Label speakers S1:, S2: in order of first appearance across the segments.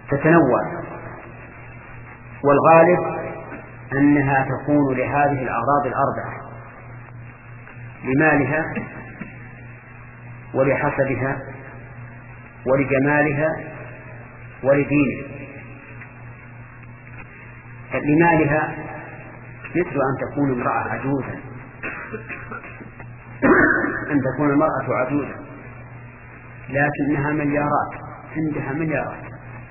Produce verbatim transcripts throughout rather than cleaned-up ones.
S1: تتنوع، والغالب أنها تكون لهذه الأغراض الأربعة: لمالها ولحسبها ولجمالها ولدينها. لمالها مثل أن تكون امرأة عجوزا، أن تكون المرأة عجوزا لكنها مليارات، عندها مليارات،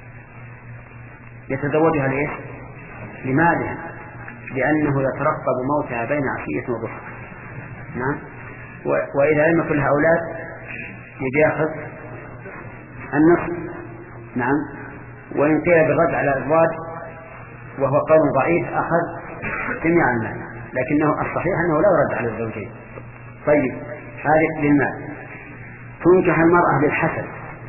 S1: يتزوجها ليش؟ لمالها، لأنه يترقب موتها بين عشية وضحى. نعم. وإذا لم يكن لها أولاد يجي يأخذ النصف. نعم. وإن قيل بالرد على الأزواج وهو قول ضعيف أخذ جميع المال، لكنه الصحيح أنه لا يرد على الزوجين. طيب، هذه للمال. تنكح المرأة للحسب،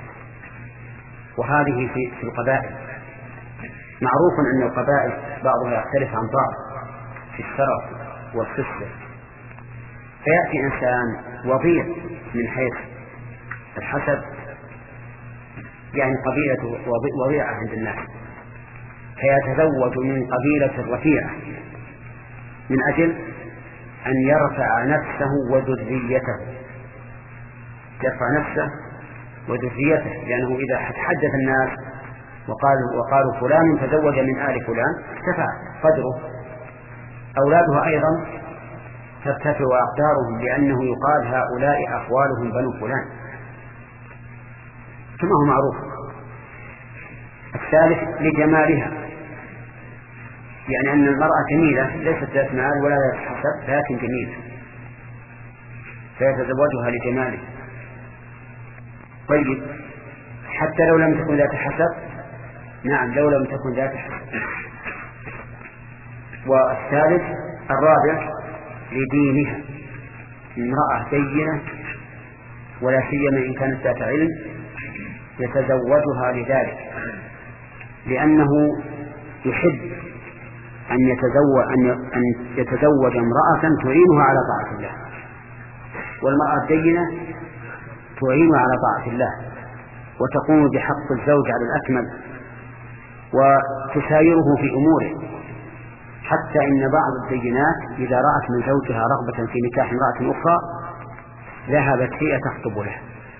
S1: وهذه في القبائل. معروف أن القبائل بعضها يختلف عن بعض في الشرف والخصلة، فيأتي إنسان وضيع من حيث الحسب، يعني قبيلة وضيعة عند الناس، فيتزوج من قبيلة رفيعة من أجل أن يرفع نفسه وذريته، يرفع نفسه وذريته، لأنه إذا حدث الناس وقالوا, وقالوا فلان تزوج من آل فلان ارتفع قدره، أولاده أيضا ترتفع أقدارهم، لأنه يقال هؤلاء أخوالهم بنو فلان كما هو معروف. الثالث لجمالها، يعني أن المرأة جميلة ليست ذات مال ولا ذات حسب لكن جميلة، فيتزوجها لجمالها. طيب، حتى لو لم تكن ذات حسب؟ نعم، لو لم تكن ذات حسب. والثالث الرابع لدينها، امرأة دينة ولا سيما إن كانت ذات علم يتزوجها لذلك، لأنه يحب أن يتزوج أن يتزوج امرأة تعينها على طاعة الله، والمرأة الدينة تعين على طاعة الله وتقوم بحق الزوج على الأكمل وتسايره في أموره، حتى إن بعض الدينات إذا رأت من زوجها رغبة في نكاح امرأة أخرى ذهبت هي تخطب له.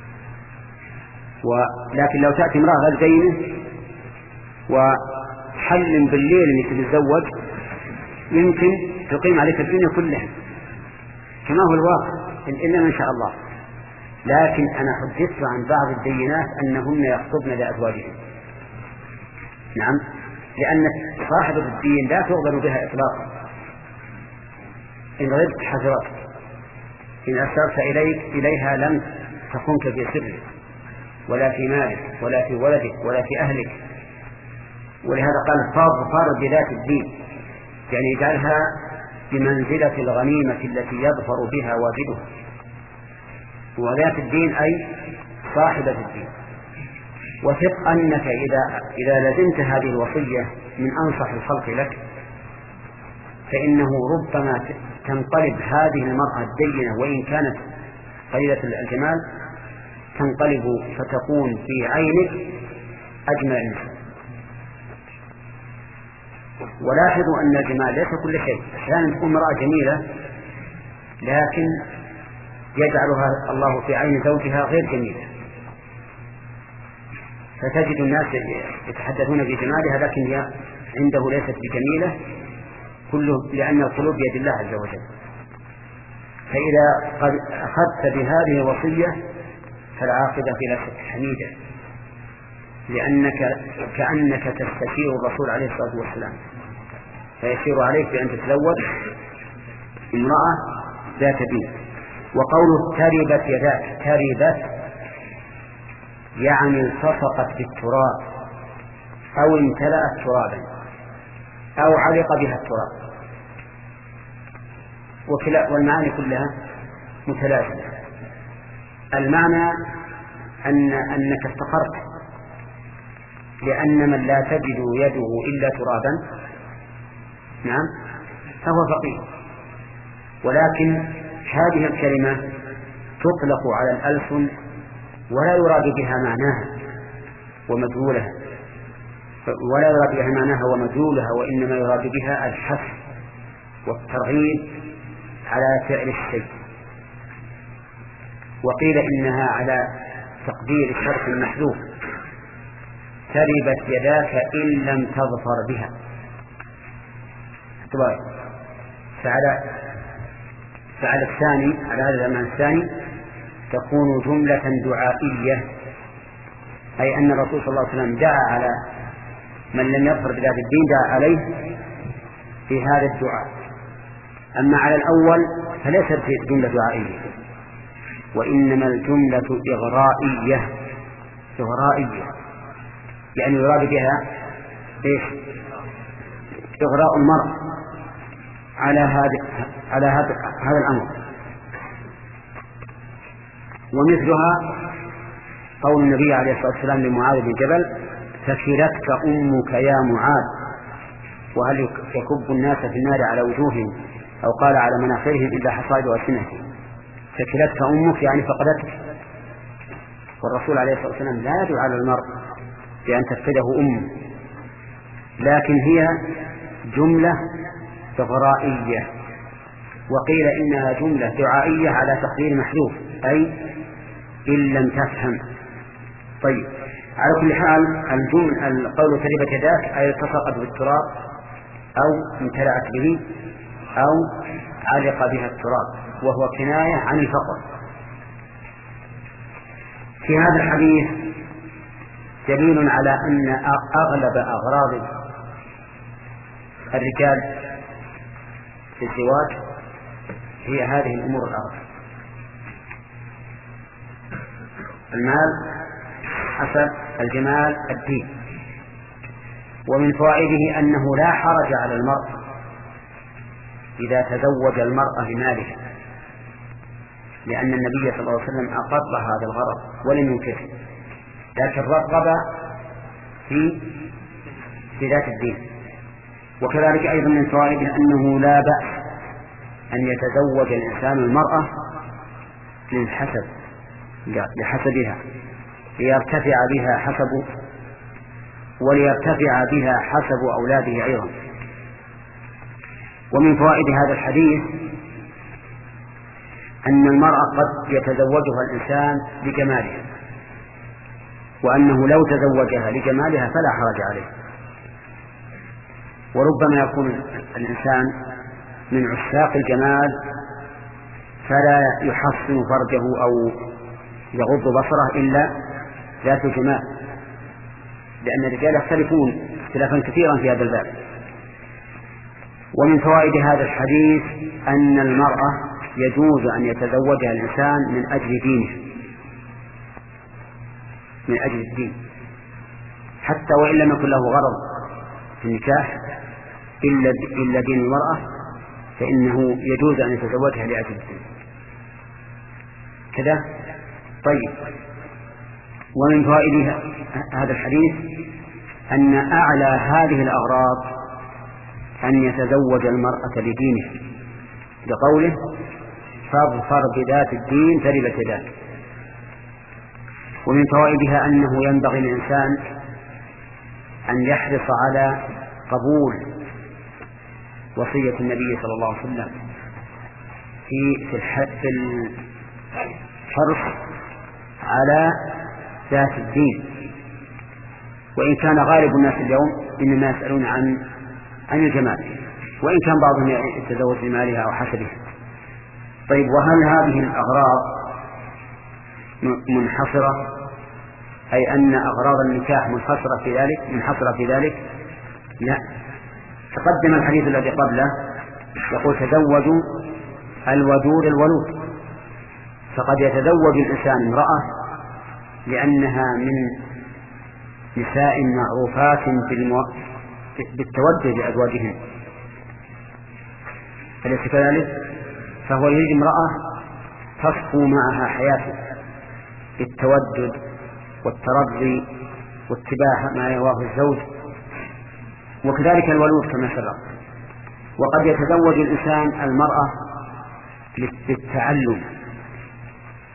S1: ولكن لو تأتي امرأة غير دينة وحل بالليل أنك تتزوج يمكن تقيم عليك الدنيا كلها كما هو الواقع إلا من شاء الله. لكن أنا حدثت عن بعض الدينات أنهن يخطبن لأزواجهن. نعم، لأن صاحبة الدين لا تغضب بها إطلاقا، إن غضبت حذرت، إن أسرت إليك إليها لم تخنك في سرك ولا في مالك ولا في ولدك ولا في أهلك. ولهذا قال فاظفر بذات الدين، يعني يجعلها بمنزلة الغنيمة التي يظفر بها واجده. وذات الدين أي صاحبة الدين. وثق أنك إذا, إذا لزمت هذه الوصية من أنصح الخلق لك فإنه ربما تنقلب هذه المرأة الدينة وإن كانت قليلة الجمال تنقلب فتكون في عينك أجمل النساء. ولاحظوا أن الجمال ليس كل شيء، أحيانا تكون امرأة جميلة لكن يجعلها الله في عين زوجها غير جميلة، فتجد الناس يتحدثون بجمالها لكن هي عنده ليست بجميلة، كله لأن القلوب بيد الله عز وجل. فإذا قد أخذت بهذه الوصية فالعاقبة إلى حميدة، لأنك كأنك تستشير الرسول عليه الصلاة والسلام فيشير عليك بأن تتزوج امرأة ذات دين. وقوله تربت يداك، تربت يعني التصقت بالتراب أو امتلأت ترابا أو علق بها التراب، وكلا والمعاني كلها متلازمة. المعنى أن أنك افتقرت، لأن من لا تجد يده إلا ترابا نعم فهو فقير. ولكن هذه الكلمة تطلق على الألسن ولا يراد بها معناها ومدلولها، ولا يراد بها معناها ومدلولها، وإنما يراد بها الحث والترغيب على فعل الشيء. وقيل إنها على تقدير الشرط المحذوف تربت يداك إن لم تظفر بها. فعلى فعلى الثاني، على هذا المعنى الثاني تكون جملة دعائية، أي أن الرسول صلى الله عليه وسلم دعا على من لم يظفر بذات الدين، دعا عليه في هذا الدعاء. أما على الأول فليست جملة دعائية، وإنما الجملة إغرائية. إغرائية يعني يراد بها إيش؟ إغراء المرء على هذا على هذا هذا الأمر. ومثلها قول النبي عليه الصلاة والسلام لمعاذ بن جبل: ثكلتك أمك يا معاذ، وهل يكب الناس في النار على وجوههم أو قال على مناخرهم إلا حصائد ألسنتهم. ثكلتك أمك يعني فقدتك، والرسول عليه الصلاة والسلام لا يدعو على المرء بأن تفقده أمه، لكن هي جملة إغرائية. وقيل إنها جملة دعائية على تقدير محذوف، أي إن لم تفهم. طيب، على كل حال الجمل القول تربت يداك أي التصقت بالتراب أو امتلأت به أو علق بها التراب، وهو كناية عن الفقر. في هذا الحديث دليل على أن أغلب أغراض الرجال في الزواج هي هذه الأمور الأربعة: المال، حسب، الجمال، الدين. ومن فوائده أنه لا حرج على المرء إذا تزوج المرأة بمالها، لأن النبي صلى الله عليه وسلم أقر هذا الغرض ولم ينكره، لكن رغب في في ذات الدين. وكذلك أيضا من فوائده أنه لا بأس أن يتزوج الإنسان المرأة للحسب، لحسبها، ليرتفع بها حسبه وليرتفع بها حسب أولاده أيضا. ومن فوائد هذا الحديث أن المرأة قد يتزوجها الإنسان لجمالها، وأنه لو تزوجها لجمالها فلا حرج عليه. وربما يكون الإنسان من عشاق الجمال فلا يحصن فرجه أو يغض بصره إلا ذات الجمال، لأن الرجال يختلفون اختلافا كثيرا في هذا الباب. ومن فوائد هذا الحديث أن المرأة يجوز أن يتزوجها الإنسان من أجل دينه، من أجل الدين، حتى وإن لم يكن له غرض في النكاح إلا إلا دين المرأة، فإنه يجوز أن يتزوجها لأجل الدين كذا. طيب، ومن فوائد هذا الحديث أن أعلى هذه الأغراض أن يتزوج المرأة لدينه، لقوله: فاظفر بذات الدين تربت يداك. ومن فوائدها أنه ينبغي للإنسان أن يحرص على قبول وصية النبي صلى الله عليه وسلم في في الحرص على ذات الدين. وإن كان غالب الناس اليوم إنما يسألون عن عن الجمال، وإن كان بعضهم يتزوج بمالها أو حسبها. طيب، وهل هذه الأغراض منحصرة، أي أن أغراض النكاح منحصرة في ذلك منحصرة في ذلك؟ لا. تقدم الحديث الذي قبله يقول: تزوجوا الودود الولود. فقد يتزوج الإنسان امرأة لأنها من نساء معروفات بالتودد لأزواجهن، أليس كذلك؟ فهو يريد امرأة تصفو معها حياته بالتودد والترضي واتباع ما يرواه الزوج، وكذلك الولود كما سبق. وقد يتزوج الإنسان المرأة للتعلم.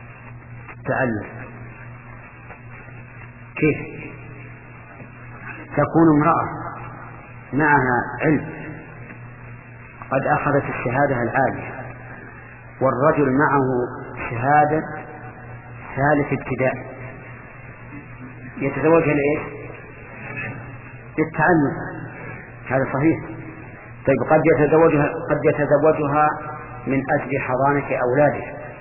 S1: التعلم كيف؟ تكون امرأة معها علم قد أخذت الشهادة العالية والرجل معه شهادة ثالث ابتدائي، يتزوجها لإيش؟ للتعلم. هذا صحيح. طيب قد يتزوجها قد يتزوجها من أجل حضانة أولاده،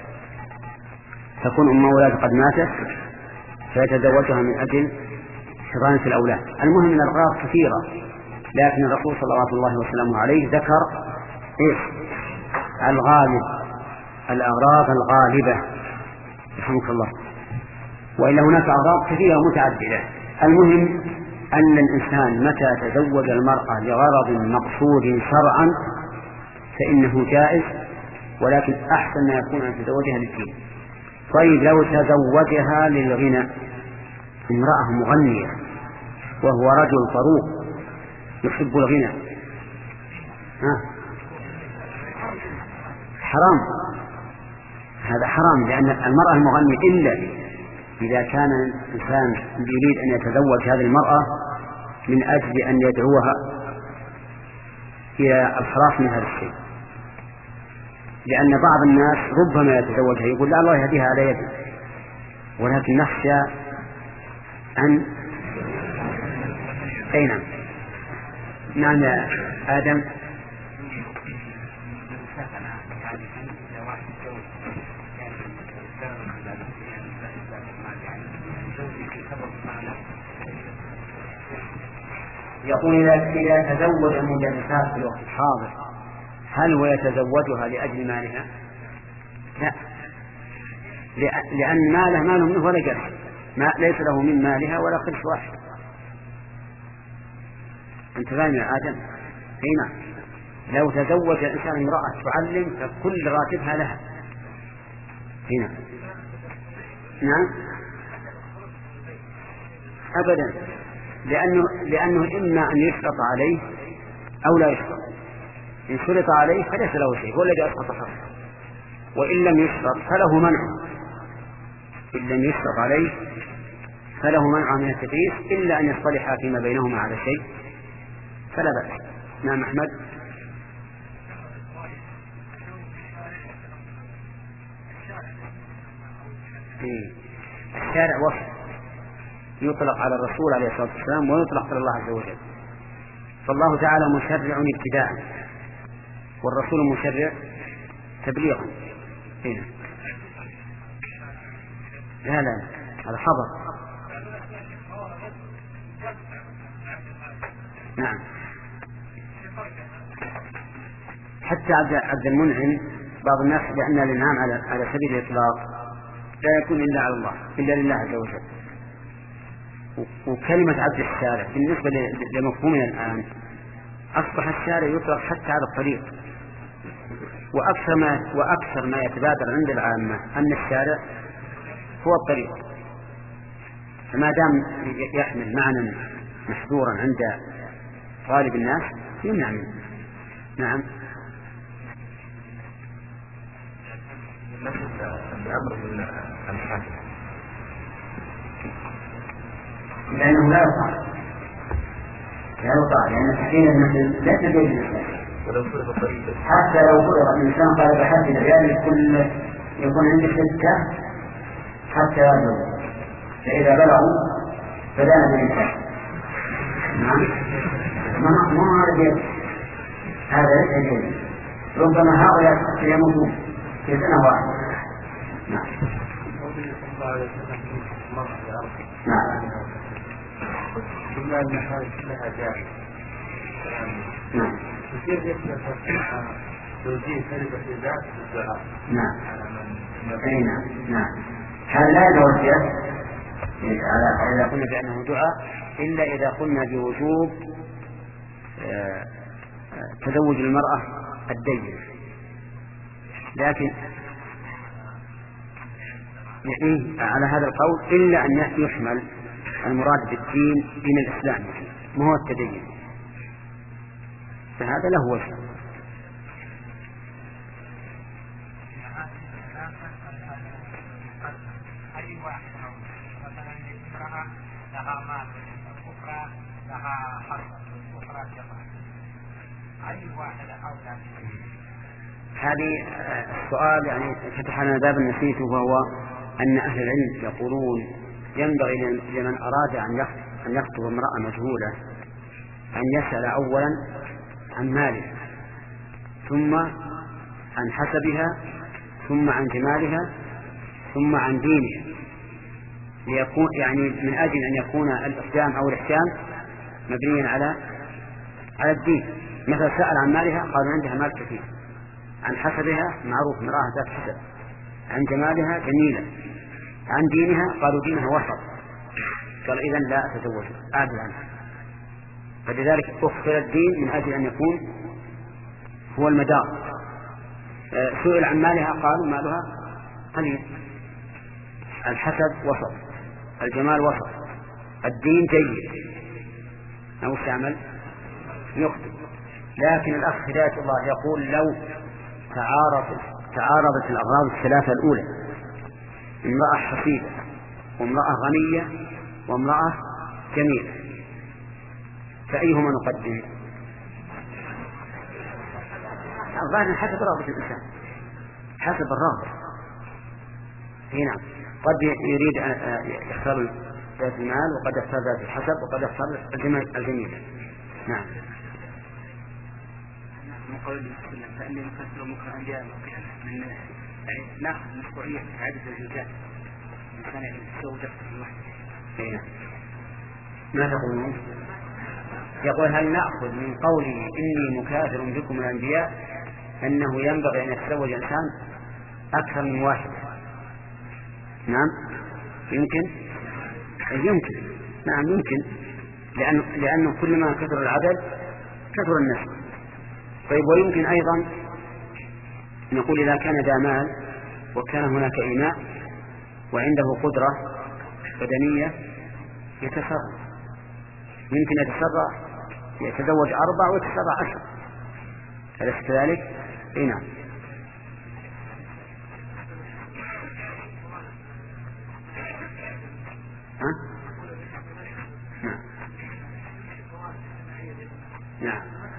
S1: تكون أم أولاده قد ماتت فيتزوجها من أجل حضانة الأولاد. المهم أن الأغراض كثيرة، لكن الرسول صلى الله وسلم عليه ذكر إيش؟ الغالب، الأغراض الغالبة رحمك الله، وإلا هناك أغراض كثيرة متعددة. المهم أن الإنسان متى تزوج المرأة لغرض مقصود شرعا فإنه جائز، ولكن أحسن ما يكون أن تزوجها للدين. طيب لو تزوجها للغنى، امرأة مغنية وهو رجل طروق يحب الغنى، ها؟ حرام، هذا حرام، لأن المرأة المغنية إلا إذا كان الإنسان يريد أن يتزوج هذه المرأة من أجل أن يدعوها إلى الخلاص من هذا الشيء، لأن بعض الناس ربما يتزوجها يقول لا الله يهديها على يدي، ولكن نخشى أن أين نعم يا آدم. يقول إذا تزوج المدرسات في الوقت الحاضر هل هو يتزوجها لأجل مالها؟ لا، لأن ماله ماله منه ولا جرح، ما ليس له من مالها ولا قرش واحد. أنت فاهم يا آدم؟ هنا لو تزوج الإنسان امرأة تعلم فكل راتبها لها. هنا نعم أبدا، لأنه, لأنه إما أن يشرط عليه أو لا يشرط. إن شرط عليه فليس له شيء، هو الذي أسقط حقه، وإن لم يشرط فله منع، إن لم يشرط عليه فله منع من التدريس إلا أن يصطلحا فيما بينهما على شيء فلا بأس. نعم أحمد. الشارع وصف يطلق على الرسول عليه الصلاة والسلام ويطلق على الله عز وجل، فالله تعالى مشرع ابتداء والرسول مشرع تبليغا. هنا لا لا هذا حظر. نعم حتى عبد المنعم بعض الناس لأن الإنعام على على سبيل الإطلاق لا يكون إلا على الله إلا لله عز وجل. وكلمة عبد الشارع بالنسبة لمفهومنا الآن أصبح الشارع يطلق حتى على الطريق، وأكثر ما وأكثر ما يتبادر عند العامة أن الشارع هو الطريق، فما دام يحمل معنى محظورا عند غالب الناس يمنع منه. نعم. لأنه لا يقع لا يقع لأن تحقيق المثل لا تجوز الإسلام، حتى لو فرض الإنسان قال بحث العيال كل يكون عندي ستة حتى يبلغوا، فإذا بلغوا بدأنا بالإنسان. نعم ما ما هذا جيد، هذا ليس جيد، ربما هؤلاء يموتون في سنة واحدة. نعم نعم
S2: بما أن هذه كلها جائزة.
S1: نعم.
S2: كثير يسمى توجيه كلمة الذات بالدعاء.
S1: نعم. أي نعم. نعم. هذا لا يتوجه على إذا قلنا بأنه دعاء إلا إذا قلنا بوجوب تزوج المرأة الدين، لكن يعني على هذا القول إلا أن يحمل المراد بالدين دين الإسلام ما هو التدين، فهذا له وجه.
S3: أي واحد مثلا امرأة لها مال، الأخرى لها حصر والأخرى جمع، أي واحدة أولى؟
S1: هذه السؤال يعني فتح لنا باب نسيته، وهو أن أهل العلم يقولون ينبغي لمن أراد أن يخطب امرأة مجهولة أن يسأل أولا عن مالها، ثم عن حسبها، ثم عن جمالها، ثم عن دينها، ليكون يعني من أجل أن يكون الإقدام أو الإحسان مبنيا على على الدين. مثلا سأل عن مالها قالوا عندها مال كثير، عن حسبها معروف امرأة ذات حسب، عن جمالها جميلة، عن دينها قالوا دينها وسط، قال إذن لا أتزوج أعدل عنها. فلذلك أخر الدين من أجل أن يكون هو المدار. سئل عن مالها قالوا مالها قليل، الحسب وسط، الجمال وسط، الدين جيد، أو استعمل يخطئ. لكن الأخ هداية الله يقول لو تعارض تعارضت الأغراض الثلاثة الأولى، امرأة حسيبة وامرأة غنية وامرأة جميلة، فأيهما نقدم؟ الظاهر حسب رغبة الإنسان، حسب الرغبة. هنا قد يريد أن يختار ذات المال، وقد يختار ذات الحسب، وقد يختار الجمال الجميل. نعم.
S3: من قول الله فإني مكسر مكر أنبياء من ناخذ مشروعية عدد الزوجات من سنة الزوجة الواحدة.
S1: ما تقولون؟ يقول هل نأخذ من قوله إني مكاثر بكم الأنبياء أنه ينبغي أن يتزوج الإنسان أكثر من واحد؟ نعم يمكن يمكن نعم يمكن، لأن لأنه كلما كثر العدد كثر النسل. طيب ويمكن أيضا نقول إذا كان ذا مال وكان هناك إيماء وعنده قدرة بدنية يتسرع، يمكن يتسرع يتزوج أربع ويتسرع عشر، أليس كذلك؟ إيه نعم. ها؟ نعم نعم.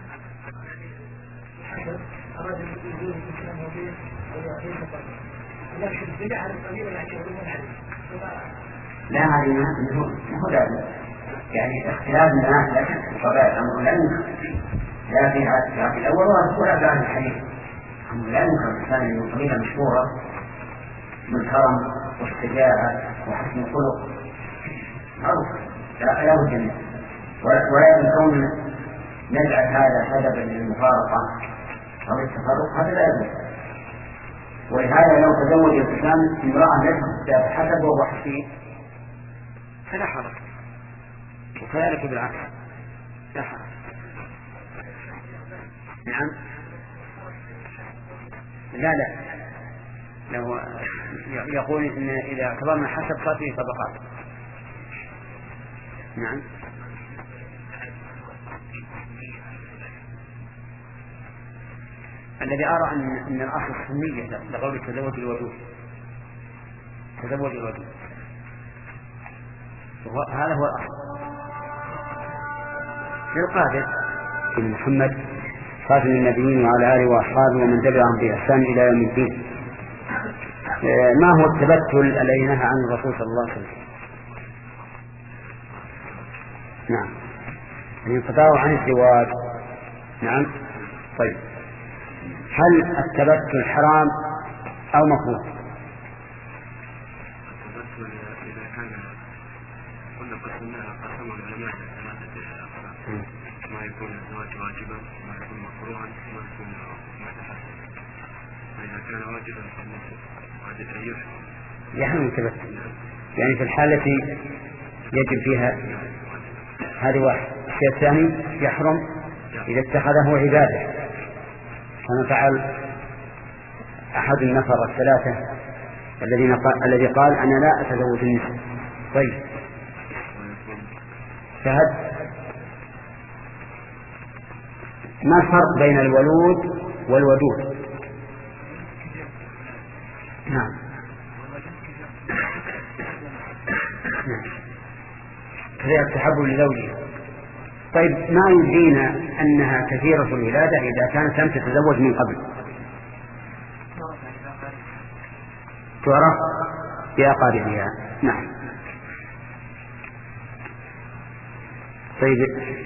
S1: لا هذه ما هو لازم، يعني اختلاف الناس لكن طبيعة الأمر لا يمكن، لا في هذا الأول ولا في هذا الحديث. لا يمكن الإنسان من قبيلة مشهورة من كرم واستجابة وحسن الخلق معروف لا بد منه، ولكن كون نجعل هذا سببا للمفارقة أو التفرق هذا لا يجوز. ولهذا لو تزوج الإنسان امرأة ليست حسب وهو حسين فلا حرج، وكذلك بالعكس لا حرج. نعم لا لا لو يقول إن إذا اعتبرنا حسب صار فيه طبقات. نعم الذي أرى أن أن الأصل السنية لقول تزوج الودود، تزوج الودود هذا هو الأصل. للقادر بن محمد خاتم النبيين وعلى آله وأصحابه ومن تبعهم بإحسان إلى يوم الدين. ما هو التبتل الذي نهى عنه الرسول صلى الله عليه وسلم؟ نعم الانقطاع عن الزواج. نعم طيب هل التبتل حرام أو مكروه؟
S2: التبتل إذا كان قلنا قسمناها قسم العلماء ثلاثة أقسام، ما يكون الزواج واجبا، ما يكون مكروها، ما يكون مستحبا. فإذا كان واجبا فالنصف واجب أن يحرم.
S1: يحرم التبتل يعني في الحالة التي يجب فيها هذه واحد. الشيء الثاني يحرم إذا اتخذه عبادة كما فعل أحد النفر الثلاثة الذين قال الذي قال أنا لا أتزوج النساء. طيب فهد ما الفرق بين الولود والودود؟ نعم كذلك التحب لزوجه طيب ما يدرينا أنها كثيرة الولادة إذا كانت لم تتزوج من قبل؟ تعرف بأقاربها. نعم. طيب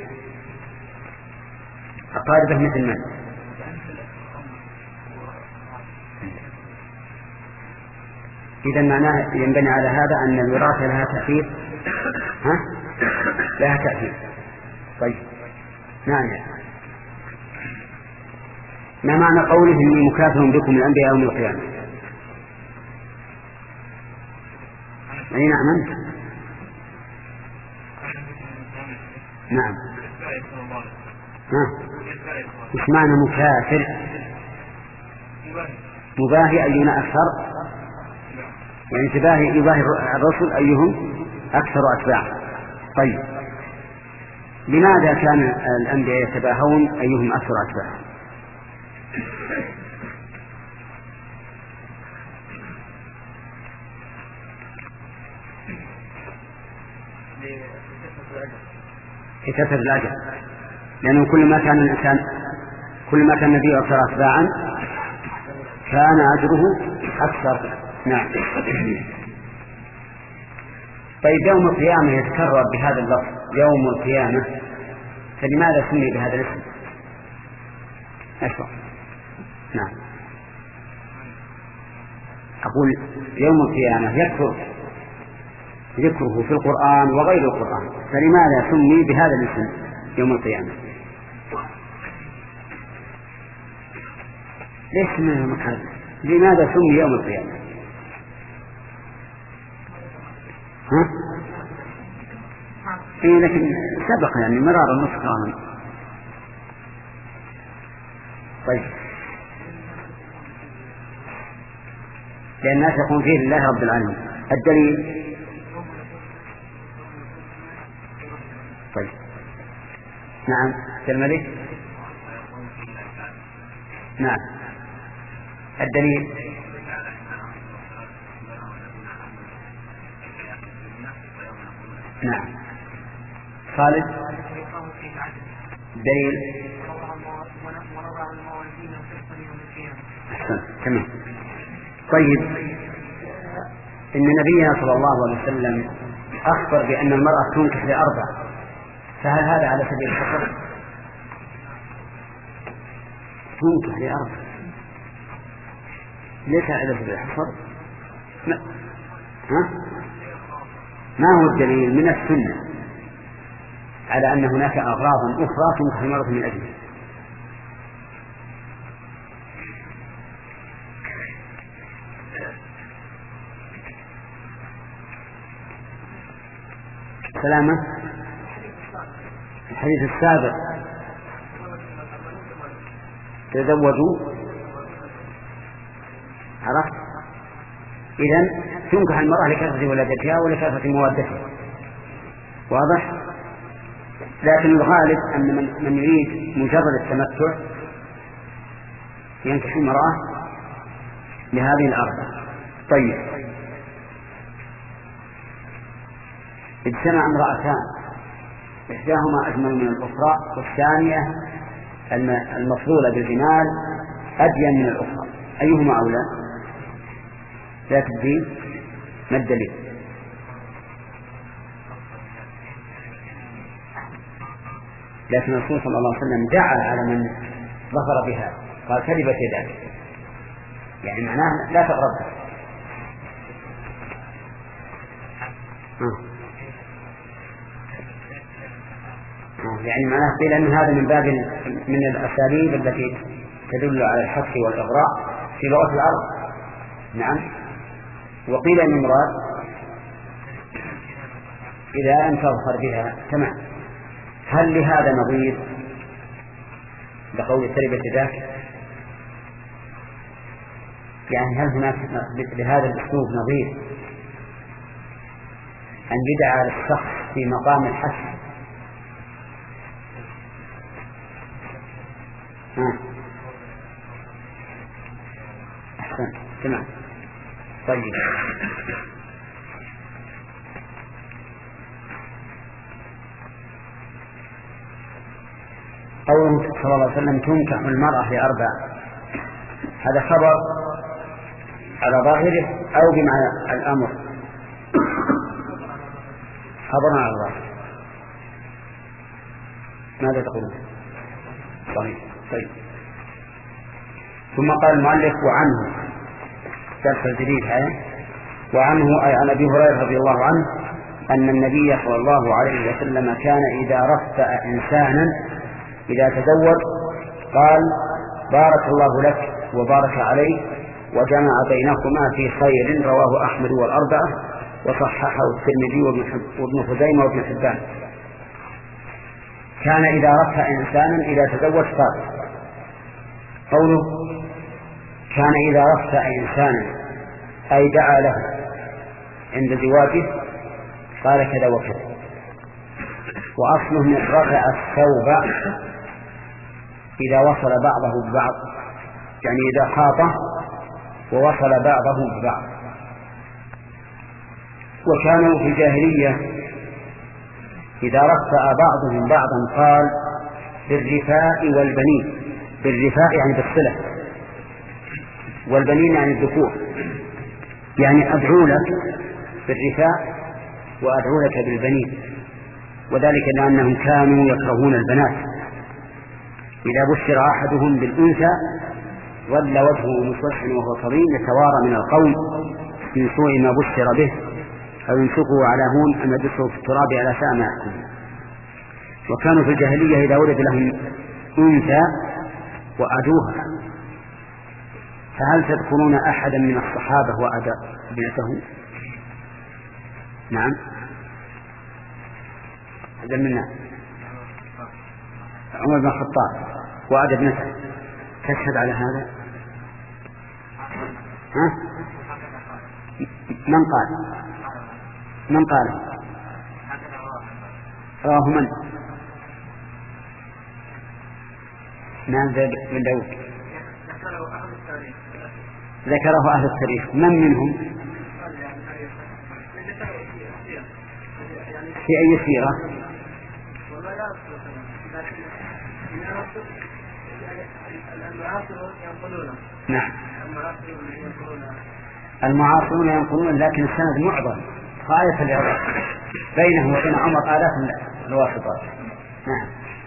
S1: أقاربه مثل من؟ إذا معناه ينبني على هذا أن الوراثة لها تأثير. ها؟ لها تأثير. طيب نعم. ما معنى قوله إني مكافر بكم الأنبياء يوم القيامة؟ أي نعم أنت. نعم. ها؟ إيش معنى مكافر؟ مباهي أينا أكثر، يعني تباهي يباهي الرسل أيهم أكثر أتباعا. طيب لماذا كان الأنبياء يتباهون أيهم أكثر أتباعا؟ كثرة الأجر، لأنه كل ما كان الإنسان كل ما كان النبي أكثر أتباعا كان أجره أكثر. نعم. طيب يوم القيامة يتكرر بهذا اللفظ يوم القيامة، فلماذا سمي بهذا الاسم؟ أشرح. نعم. أقول يوم القيامة يكثر ذكره في القرآن وغير القرآن، فلماذا سمي بهذا الاسم يوم القيامة؟ ليش سمي يوم القيامة؟ لماذا سمي يوم القيامة؟ ها؟ إيه لكن سبق يعني مرار النصف كامل. طيب لأن الناس يقوم فيه لله رب العالمين. الدليل؟ طيب نعم كلمة. نعم. الدليل؟ نعم. خالد دليل؟ أحسن. تمام. طيب إن نبينا صلى الله عليه وسلم أخبر بأن المرأة تنكح لأربع، فهل هذا على سبيل الحصر؟ تنكح لأربع ليس على سبيل الحصر. ما. ها؟ ما هو الدليل من السنة على أن هناك أغراضا أخرى تنكح المرأة من أجلها؟ سلامة. الحديث السابق تزوجوا. عرفت؟ إذن تنكح المرأة لكثرة ولادتها ولكثرة موادتها. واضح؟ لكن الغالب أن من, من يريد مجرد التمتع ينكح المرأة لهذه الأربعة. طيب اجتمع امرأتان إحداهما أجمل من الأخرى والثانية المفضولة بالجمال أدين من الأخرى، أيهما أولى؟ ذات الدين. ما الدليل؟ لكن الرسول صلى الله عليه وسلم دعا على من ظفر بها، قال كذبت يداك، يعني معناه لا تقربها. يعني معناه قيل أن هذا من باب من الأساليب التي تدل على الحث والإغراء في لغة العرب. نعم. وقيل أن المراد إذا أن تظفر بها. تمام. هل لهذا نظير بقول تربت ذاك؟ يعني هل هناك لهذا الأسلوب نظير أن يدعى للشخص في مقام الحث؟ أحسن. تمام. طيب قوله صلى الله عليه وسلم تنكح المرأة لأربع، هذا خبر على ظاهره أو بمعنى الأمر؟ خبر على ظاهره. ماذا تقولون؟ صحيح. طيب. ثم قال المؤلف وعنه درس الجديد هذا، وعنه أي عن أبي هريرة رضي الله عنه أن النبي صلى الله عليه وسلم كان إذا رفع إنسانا إذا تزوج قال بارك الله لك وبارك عليه وجمع بينكما في خير، رواه أحمد والأربعة وصححه الترمذي وابن خزيمة وابن حبان. كان إذا رفع إنسانا إذا تزوج قال، قوله كان إذا رفع إنسانا أي دعا له عند زواجه قال كذا وكذا، وأصله من رفع الثوب إذا وصل بعضه ببعض، يعني إذا خاطه ووصل بعضه ببعض. وكانوا في الجاهلية إذا رفع بعضهم بعضا قال بالرفاء والبنين، بالرفاء يعني بالصلة، والبنين يعني الذكور، يعني أدعو لك بالرفاء وأدعو لك بالبنين، وذلك لأنهم كانوا يكرهون البنات. إذا بشر أحدهم بالأنثى ظل وجهه مسوحا وهو كظيم يتوارى من القوم من سوء ما بشر به، أو يمسكه على هون أم يدسه في التراب على ساء ما يحكم. وكانوا في الجاهلية إذا ولد لهم أنثى وأدوها. فهل تذكرون أحدا من الصحابة وأدى ابنته؟ نعم، هذا منا عمر بن الخطاب وأدى ابنته، تشهد على هذا؟ ها؟ من قال؟ من قال؟ رواه من؟ نعم بن داود، ذكره أهل التاريخ. من منهم؟ في أي سيرة؟ نعم، المعاصرون ينقلون، لكن السند معظم غاية الإعراب بينه وبين عمر آلاف الواسطات. نعم.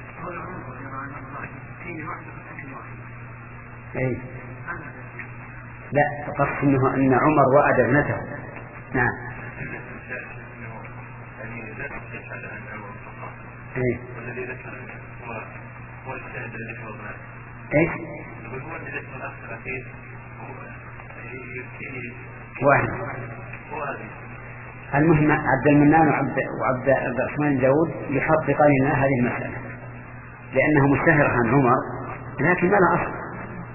S1: أي لا، قصد أنه أن عمر وأد ابنته. نعم. أي
S2: والذي ذكر هو هو الشاهد الذي هو ابنه.
S1: ايش؟
S2: هو الذي ذكر الأخ الأخير
S1: واحد. المهم عبد المنان وعبد وعبد الرحمن داود يحققان لنا هذه المسألة لأنها مشتهرة عن عمر لكن ما لها أصل،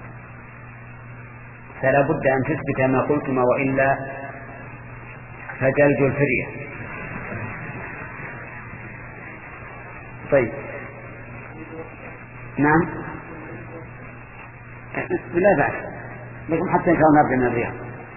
S1: فلا بد أن تثبت ما قلتما وإلا فجلد الفرية. طيب. نعم، لا بأس لكم حتى إن شاء الله نبدأ من الرياض.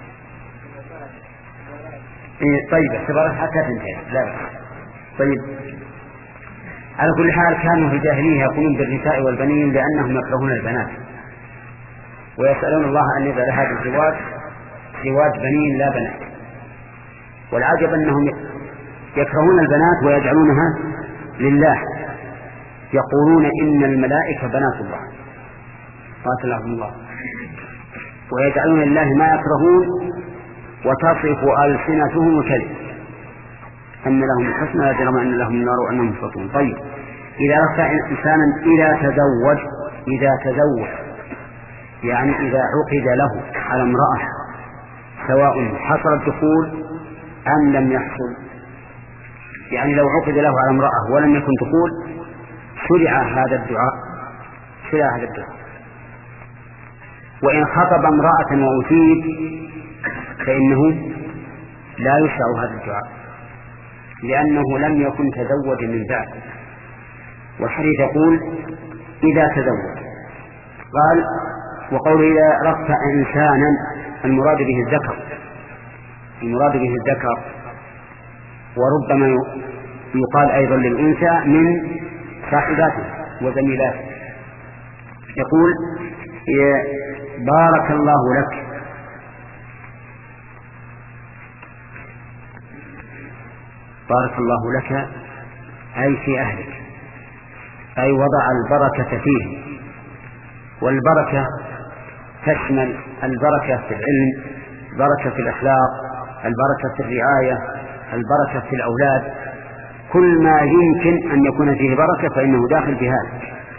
S1: إيه طيب، اختبارات حتى تنتهي، لا بأس. طيب، على كل حال كانوا في الجاهلية يقومون بالنساء والبنين لأنهم يكرهون البنات ويسألون الله أن يجعل هذا الزواج زواج بنين لا بنات. والعجب أنهم يكرهون البنات ويجعلونها لله، يقولون إن الملائكة بنات الله قاتلهم الله، ويجعلون لله ما يكرهون وتصف ألسنتهم الكذب أن لهم الحسنى لا جرم أن لهم النار وأنهم مفرطون. طيب، إذا رفع إنسانا إذا تزوج إذا تزوج يعني إذا عقد له على امرأة سواء حصل الدخول أم لم يحصل، يعني لو عقد له على امرأة ولم يكن دخول شرع هذا الدعاء شرع هذا الدعاء وإن خطب امرأة وأتيب فإنه لا يشرع هذا الدعاء لأنه لم يكن تزوج من بعد. والحديث يقول إذا تزوج. قال وقول إذا رفع إنسانا المراد به الذكر المراد به الذكر وربما يقال أيضا للأنثى من صاحباته وزميلاته يقول بارك الله لك، بارك الله لك أي في أهلك، أي وضع البركة فيه. والبركة تشمل البركة في العلم، البركة في الأخلاق، البركة في الرعاية، البركة في الأولاد، كل ما يمكن أن يكون فيه بركة فإنه داخل في هذا.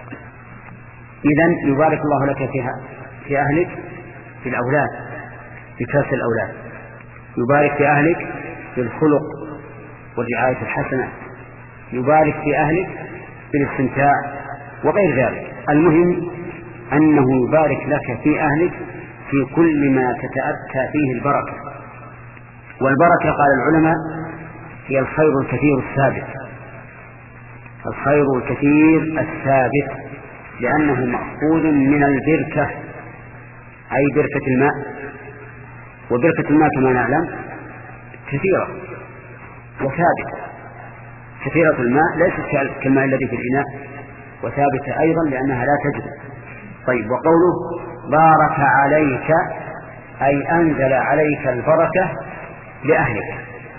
S1: إذن يبارك الله لك فيها في أهلك، في الأولاد، في كسب الأولاد، يبارك في أهلك في الخلق والرعاية الحسنة، يبارك في أهلك في الاستمتاع وغير ذلك. المهم أنه يبارك لك في أهلك في كل ما تتأتى فيه البركة. والبركة قال العلماء هي الخير الكثير الثابت، الخير الكثير الثابت، لأنه مأخوذ من البركة، أي بركة الماء. وبركة الماء كما نعلم كثيرة وثابتة، كثيرة الماء ليست كالماء الذي في الإناء، وثابتة أيضا لأنها لا تجري. طيب، وقوله بارك عليك أي أنزل عليك البركة لأهلك،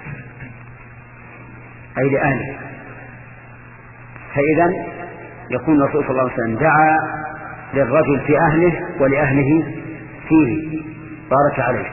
S1: أي لأهلك. فإذا يكون الرسول صلى الله عليه وسلم دعا للرجل في أهله ولأهله فيه، بارك عليك.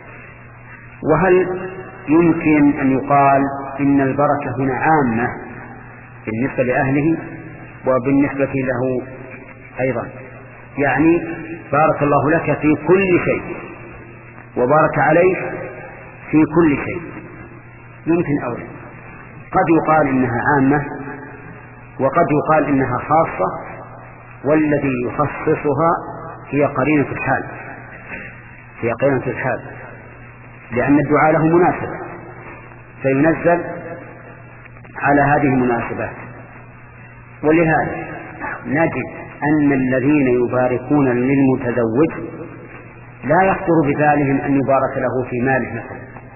S1: وهل يمكن أن يقال إن البركة هنا عامة بالنسبة لأهله وبالنسبة له أيضا؟ يعني بارك الله لك في كل شيء وبارك عليك في كل شيء، يمكن أو لا. قد يقال إنها عامة وقد يقال إنها خاصة، والذي يخصصها هي قرينة الحال، هي قرينة الحال، لأن الدعاء له مناسبة فينزل على هذه المناسبات. ولهذا نجد أن الذين يباركون للمتزوج لا يخطر ببالهم أن يبارك له في ماله مثلا،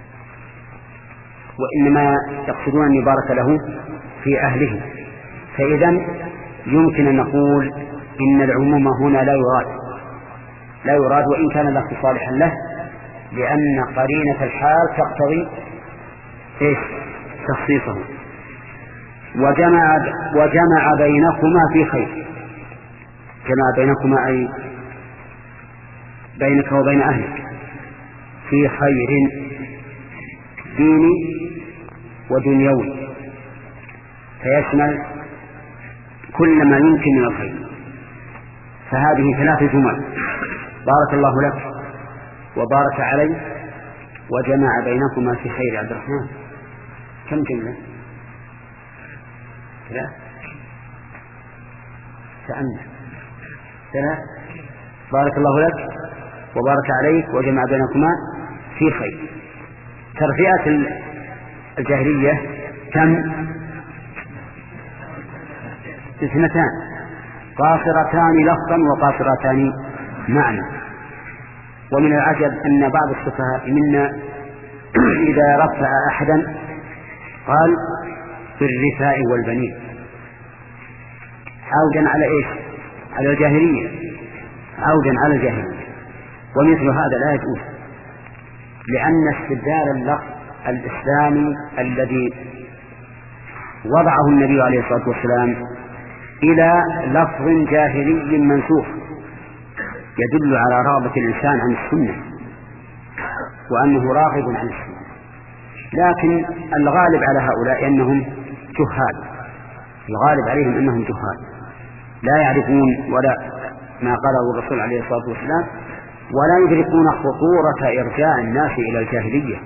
S1: وإنما يقصدون أن يبارك له في أهله. فإذا يمكن أن نقول إن العموم هنا لا يراد، لا يراد وإن كان اللفظ صالحا له، لأن قرينة الحال تقتضي إيش؟ تخصيصه. وجمع, وجمع بينكما في خير، جمع بينكما أي بينك وبين أهلك في خير ديني ودنيوي، فيشمل كل ما يمكن من الخير. فهذه ثلاث جمل: بارك الله لك وبارك عليك وجمع بينكما في خير. عبد الرحمن كم جملة؟ ثلاث. تأمل ثلاث: بارك الله لك وبارك عليك وجمع بينكما في خير. ترفيعة الجاهلية كم؟ اثنتان، قاصرتان لفظا وقاصرتان معنى. ومن العجب أن بعض السفهاء منا إذا رفع أحدا قال بالرثاء والبنين، عودا على إيش؟ على الجاهلية، عودا على الجاهلية. ومثل هذا لا يجوز، لأن استبدال اللفظ الإسلامي الذي وضعه النبي عليه الصلاة والسلام إلى لفظ جاهلي منسوخ يدل على رغبة الإنسان عن السنة وأنه راغب عن السنة. لكن الغالب على هؤلاء أنهم جهال، الغالب عليهم أنهم جهال لا يعرفون ولا ما قاله الرسول عليه الصلاة والسلام، ولا يدركون خطورة إرجاع الناس إلى الجاهلية.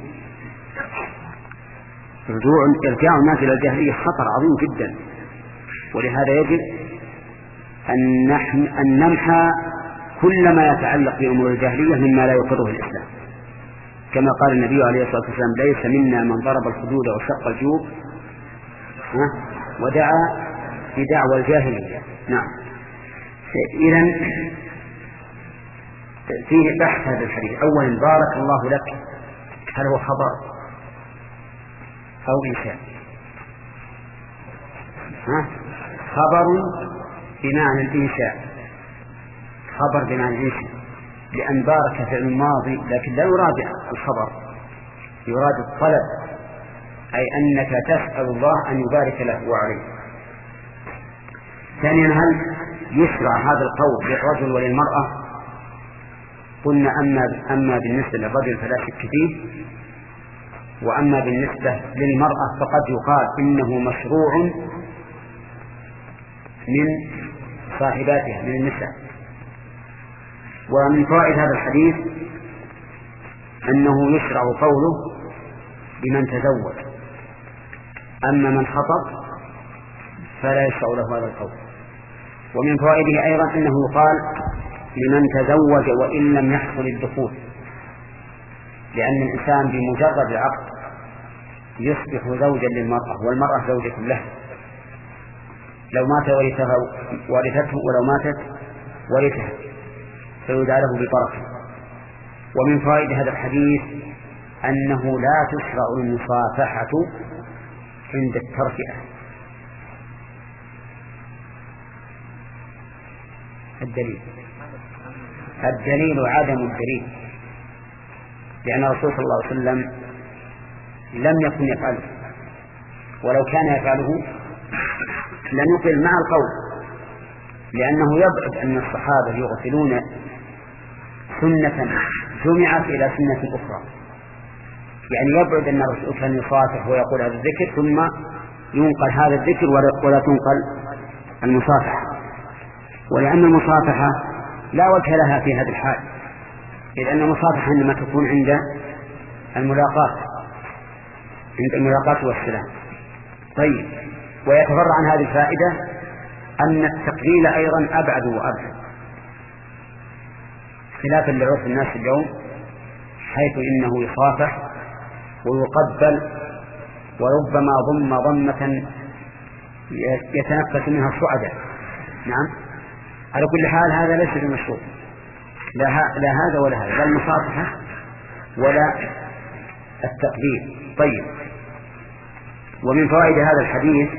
S1: إرجاع الناس إلى الجاهلية خطر عظيم جدا، ولهذا يجب أن, نحن أن نمحى كل ما يتعلق بأمور الجاهلية مما لا يقره الإسلام، كما قال النبي عليه الصلاة والسلام: ليس منا من ضرب الحدود وشق الجيوب ودعا بدعوى الجاهلية. نعم. إذن فيه بحث هذا الحديث. أولا بارك الله لك، هل هو خبر أو إنشاء؟ ها؟ خبر بمعنى الإنشاء، خبر بمعنى انشئ، لأن بارك فعل ماضي لكن لا يراد الخبر، يراد الطلب، أي أنك تسأل الله أن يبارك له وعليه. ثانيا هل يشرع هذا القول للرجل وللمرأة؟ قلنا أما, أما بالنسبة للرجل فلا شك فيه، وأما بالنسبة للمرأة فقد يقال إنه مشروع من صاحباتها من النساء. ومن فوائد هذا الحديث أنه يشرع قوله بمن تزوج، أما من خطب فلا يشرع له هذا القول. ومن فوائده أيضا أنه يقال لمن تزوج وإن لم يحصل الدخول، لأن الإنسان بمجرد العقد يصبح زوجا للمرأة والمرأة زوجة له، لو مات ورثها ورثته ولو ماتت ورثها فيدعى له بطرفه. ومن فوائد هذا الحديث أنه لا تشرع المصافحة عند الترفئة. الدليل الدليل عدم الدليل، لأن الرسول صلى الله عليه وسلم لم يكن يفعله، ولو كان يفعله لنقل مع القول، لأنه يبعد أن الصحابة يغسلون سنة جمعت إلى سنة أخرى، يعني يبعد أن الرسول كان يصافح ويقول هذا الذكر ثم ينقل هذا الذكر ولا تنقل المصافحة، ولأن المصافحة لا وجه لها في هذا الحال، إذ أن المصافحة إنما تكون عند الملاقاة عند الملاقاة والسلام. طيب، ويتفرع عن هذه الفائدة أن التقبيل أيضا أبعد وأبعد، خلافا لعرف الناس اليوم، حيث إنه يصافح ويقبل وربما ضم ضمة يتنفس منها الصعداء. نعم، على كل حال هذا ليس بمشروع، لا, لا هذا ولا هذا، لا المصافحة ولا التقبيل. طيب، ومن فوائد هذا الحديث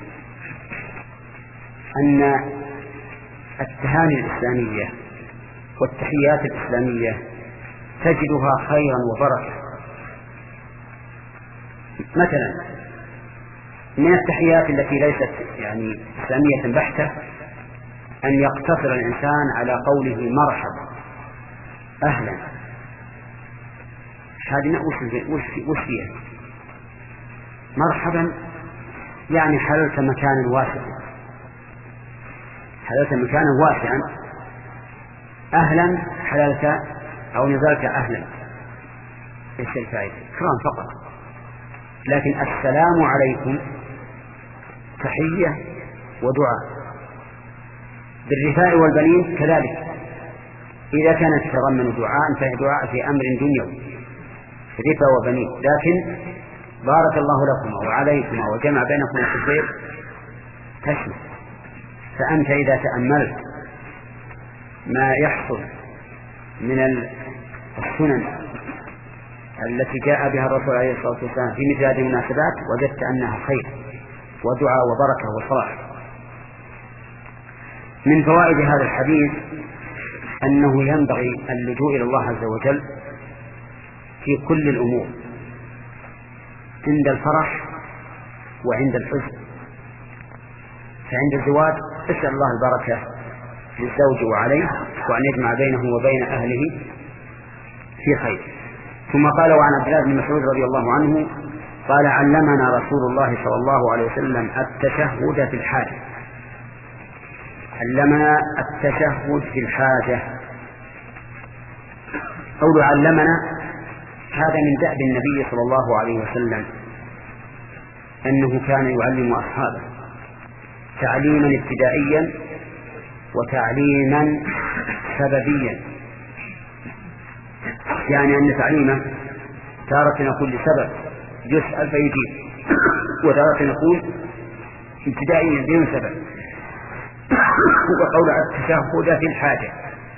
S1: أن التهاني الإسلامية والتحيات الإسلامية تجدها خيرا وبركة. مثلا من التحيات التي ليست يعني إسلامية بحتة أن يقتصر الإنسان على قوله مرحبا أهلا. هذه وش فيها؟ مرحبا يعني حللت مكانا واسعا، حللت مكانا واسعا. أهلا حللت أو نزلت أهلا، ايش الفائدة؟ كرام فقط. لكن السلام عليكم تحية ودعاء. بالرفاء والبنين كذلك، إذا كانت تتضمن دعاء فهي دعاء في أمر دنيوي رفاء وبنين، لكن بارك الله لكما وعليكما وجمع بينكما في الخير تشمل. فأنت إذا تأملت ما يحصل من السنن التي جاء بها الرسول عليه الصلاة والسلام في مثل هذه المناسبات وجدت أنها خير ودعاء وبركة وصلاح. من فوائد هذا الحديث أنه ينبغي اللجوء إلى الله عز وجل في كل الأمور، عند الفرح وعند الحزن. فعند الزواج اسأل الله البركة للزوج وعليه، وأن يجمع بينه وبين أهله في خير. ثم قال: وعن عبد الله بن مسعود رضي الله عنه قال: علمنا رسول الله صلى الله عليه وسلم التشهد في الحاجة. علمنا التشهد في الحاجة. قول علمنا هذا من دأب النبي صلى الله عليه وسلم، أنه كان يعلم أصحابه تعليما ابتدائيا وتعليما سببيا، يعني أن تعليمه تارة يكون لسبب يسأل فيجيب، وتارة يكون ابتدائيا بدون سبب. وقول التشهد في الحاجة،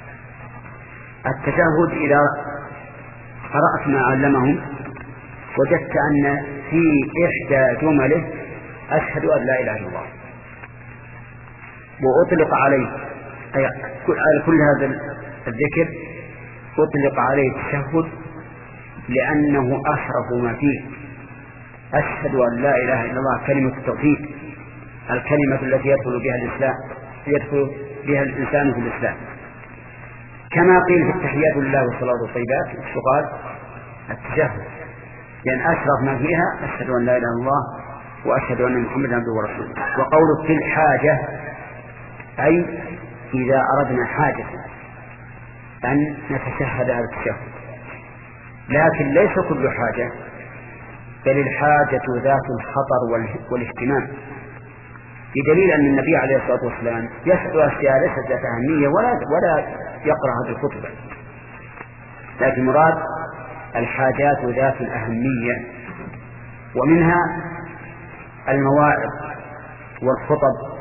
S1: التشهد إذا قرأت ما علمهم وجدت أن في إحدى جمله أشهد أن لا إله إلا الله، وأطلق عليه أي على كل هذا الذكر أطلق عليه التشهد لأنه أشرف ما فيه. أشهد أن لا إله إلا الله كلمة التوحيد، الكلمة التي يدخل بها الإسلام يدخل بها الإنسان في الإسلام. كما قيل في التحيات لله والصلاة والطيبات السؤال التشهد، لأن أشرف ما فيها أشهد أن لا إله إلا الله وأشهد أن محمدا عبده ورسوله. وقوله في الحاجة أي إذا أردنا حاجة أن نتشهد هذا التشهد، لكن ليس كل حاجة، بل الحاجة ذات الخطر والاهتمام، بدليل أن النبي عليه الصلاة والسلام يسأل أشياء ليست ذات أهمية ولا ولا يقرأ هذه الخطبة، لكن مراد الحاجات ذات الأهمية، ومنها المواعظ والخطب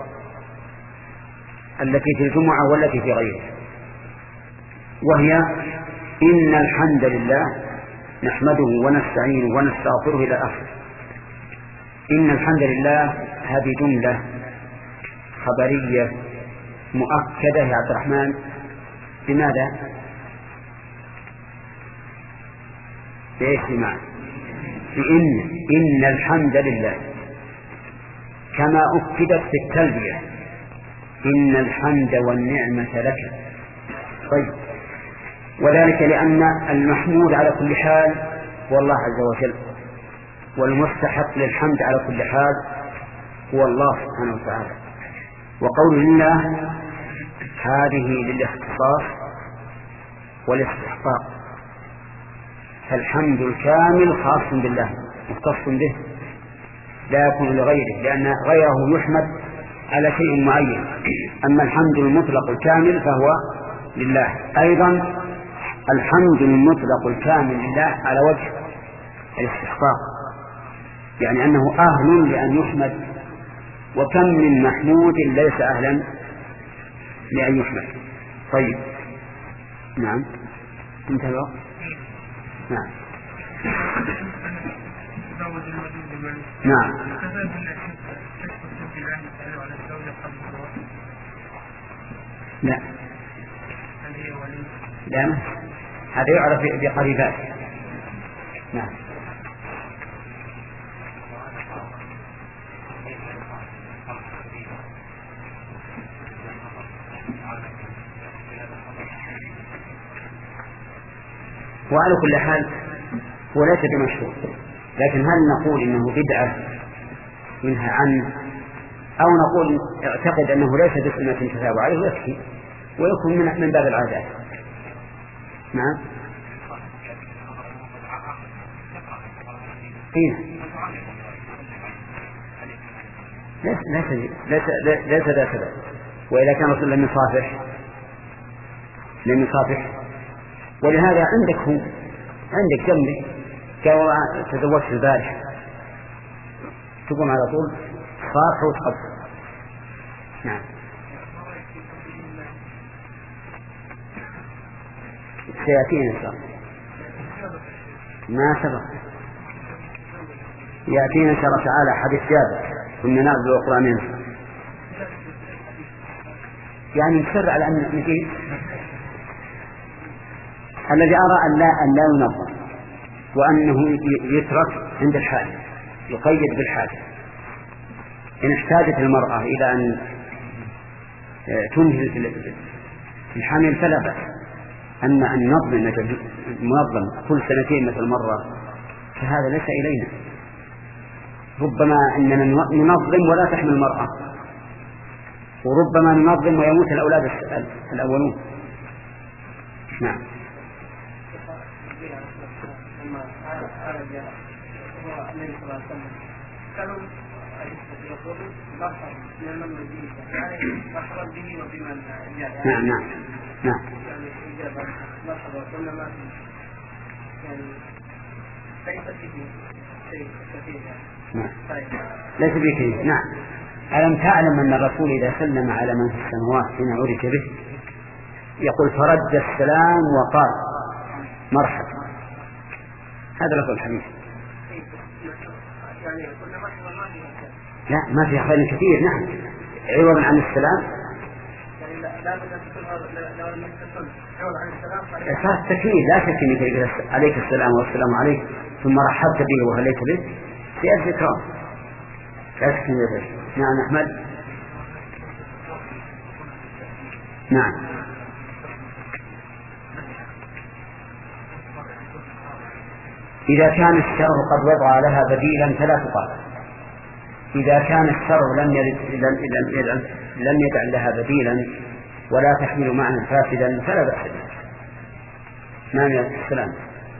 S1: التي في الجمعة والتي في غيرها، وهي إن الحمد لله نحمده ونستعينه ونستغفره إلى آخره. إن الحمد لله هذه جملة خبرية مؤكدة يا عبد الرحمن. بماذا؟ بإيش بمعنى؟ بإن إن الحمد لله، كما أكدت في التلبية إن الحمد والنعمة لك. طيب، وذلك لأن المحمود على كل حال هو الله عز وجل، والمستحق للحمد على كل حال هو الله سبحانه وتعالى. وقول الله هذه للاختصاص والاستحقاق، فالحمد الكامل خاص بالله مختص به لا يكون لغيره، لأن غيره يحمد على شيء معين، أما الحمد المطلق الكامل فهو لله. أيضا الحمد المطلق الكامل لله على وجه الاستحقاق، يعني أنه أهل لأن يحمد، وكم من محمود ليس أهلا لأن يحمد. طيب، نعم انتهى الوقت. نعم نعم لا لا هذا يعرف بقريبات. نعم وعلى كل حال هو ليس بمشهور، لكن هل نقول إنه بدعة منها عنه، أو نقول اعتقد أنه ليس بسنة تثاب عليه يكفي ويكون من من باب العادات. نعم إيه؟ ليس ليس ليس ليس ذا سبب، وإذا كان رسول لم يصافح لم يصافح ولهذا عندك هو عندك جنبك قال تزوجت البارحة، تقوم على طول صافح وتقبل. نعم سيأتينا إن شاء الله، ما سبق يأتينا إن شاء الله تعالى حديث جابر كنا نعبد القرآن، يعني نشر على أن نجيب الذي أرى أن لا أن لا ينظم، وأنه يترك عند الحاجة، يقيد بالحاجة. إن احتاجت المرأة إلى أن تنهي الحمل فلا بأس، أما أن نظم منظم كل سنتين مثل مرة فهذا ليس إلينا. ربما أننا ننظم ولا تحمل المرأة، وربما ننظم ويموت الأولاد الأولون. نعم نعم نعم نعم ليس بكثير. نعم ألم تعلم أن الرسول إذا سلم على من في السماوات حين عرج به يقول فرد السلام وقال مرحبا، هذا لفظ الحديث. لا ما في خير كثير. نعم عوضا عن السلام صار التكليف لا شك انك عليك السلام والسلام عليك ثم رحبت به وهليت به زيادة إكرام لا شك من ذلك. نعم أحمد. نعم إذا كان الشرع قد وضع لها بديلا فلا تقال. إذا كان الشرع لم يرد لم يجعل لم يجعل لها بديلا ولا تحمل معنى فاسدا فلا بأس به. نعم يا السلام.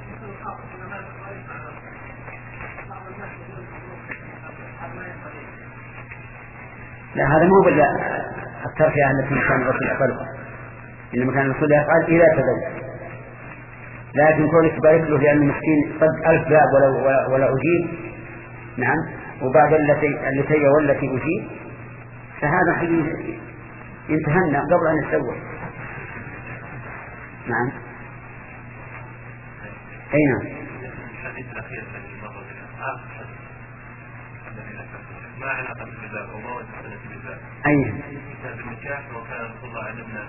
S1: لا هذا مو بل الترفيه التي كان الرسول يفعلها، إنما كان الرسول يفعل إذا تزوج. لكن كونك تبارك له لأن المسكين قد ألف باب ولا, ولا, ولا أجيب، نعم، وبعد التي التي والتي أجيب، فهذا حديث انتهنا قبل أن نتزوج. نعم. أي نعم.
S2: ما علاقة بالباب وما وجه السنة بالباب؟
S1: أي
S2: كتاب النكاح وكان رسول الله علمنا.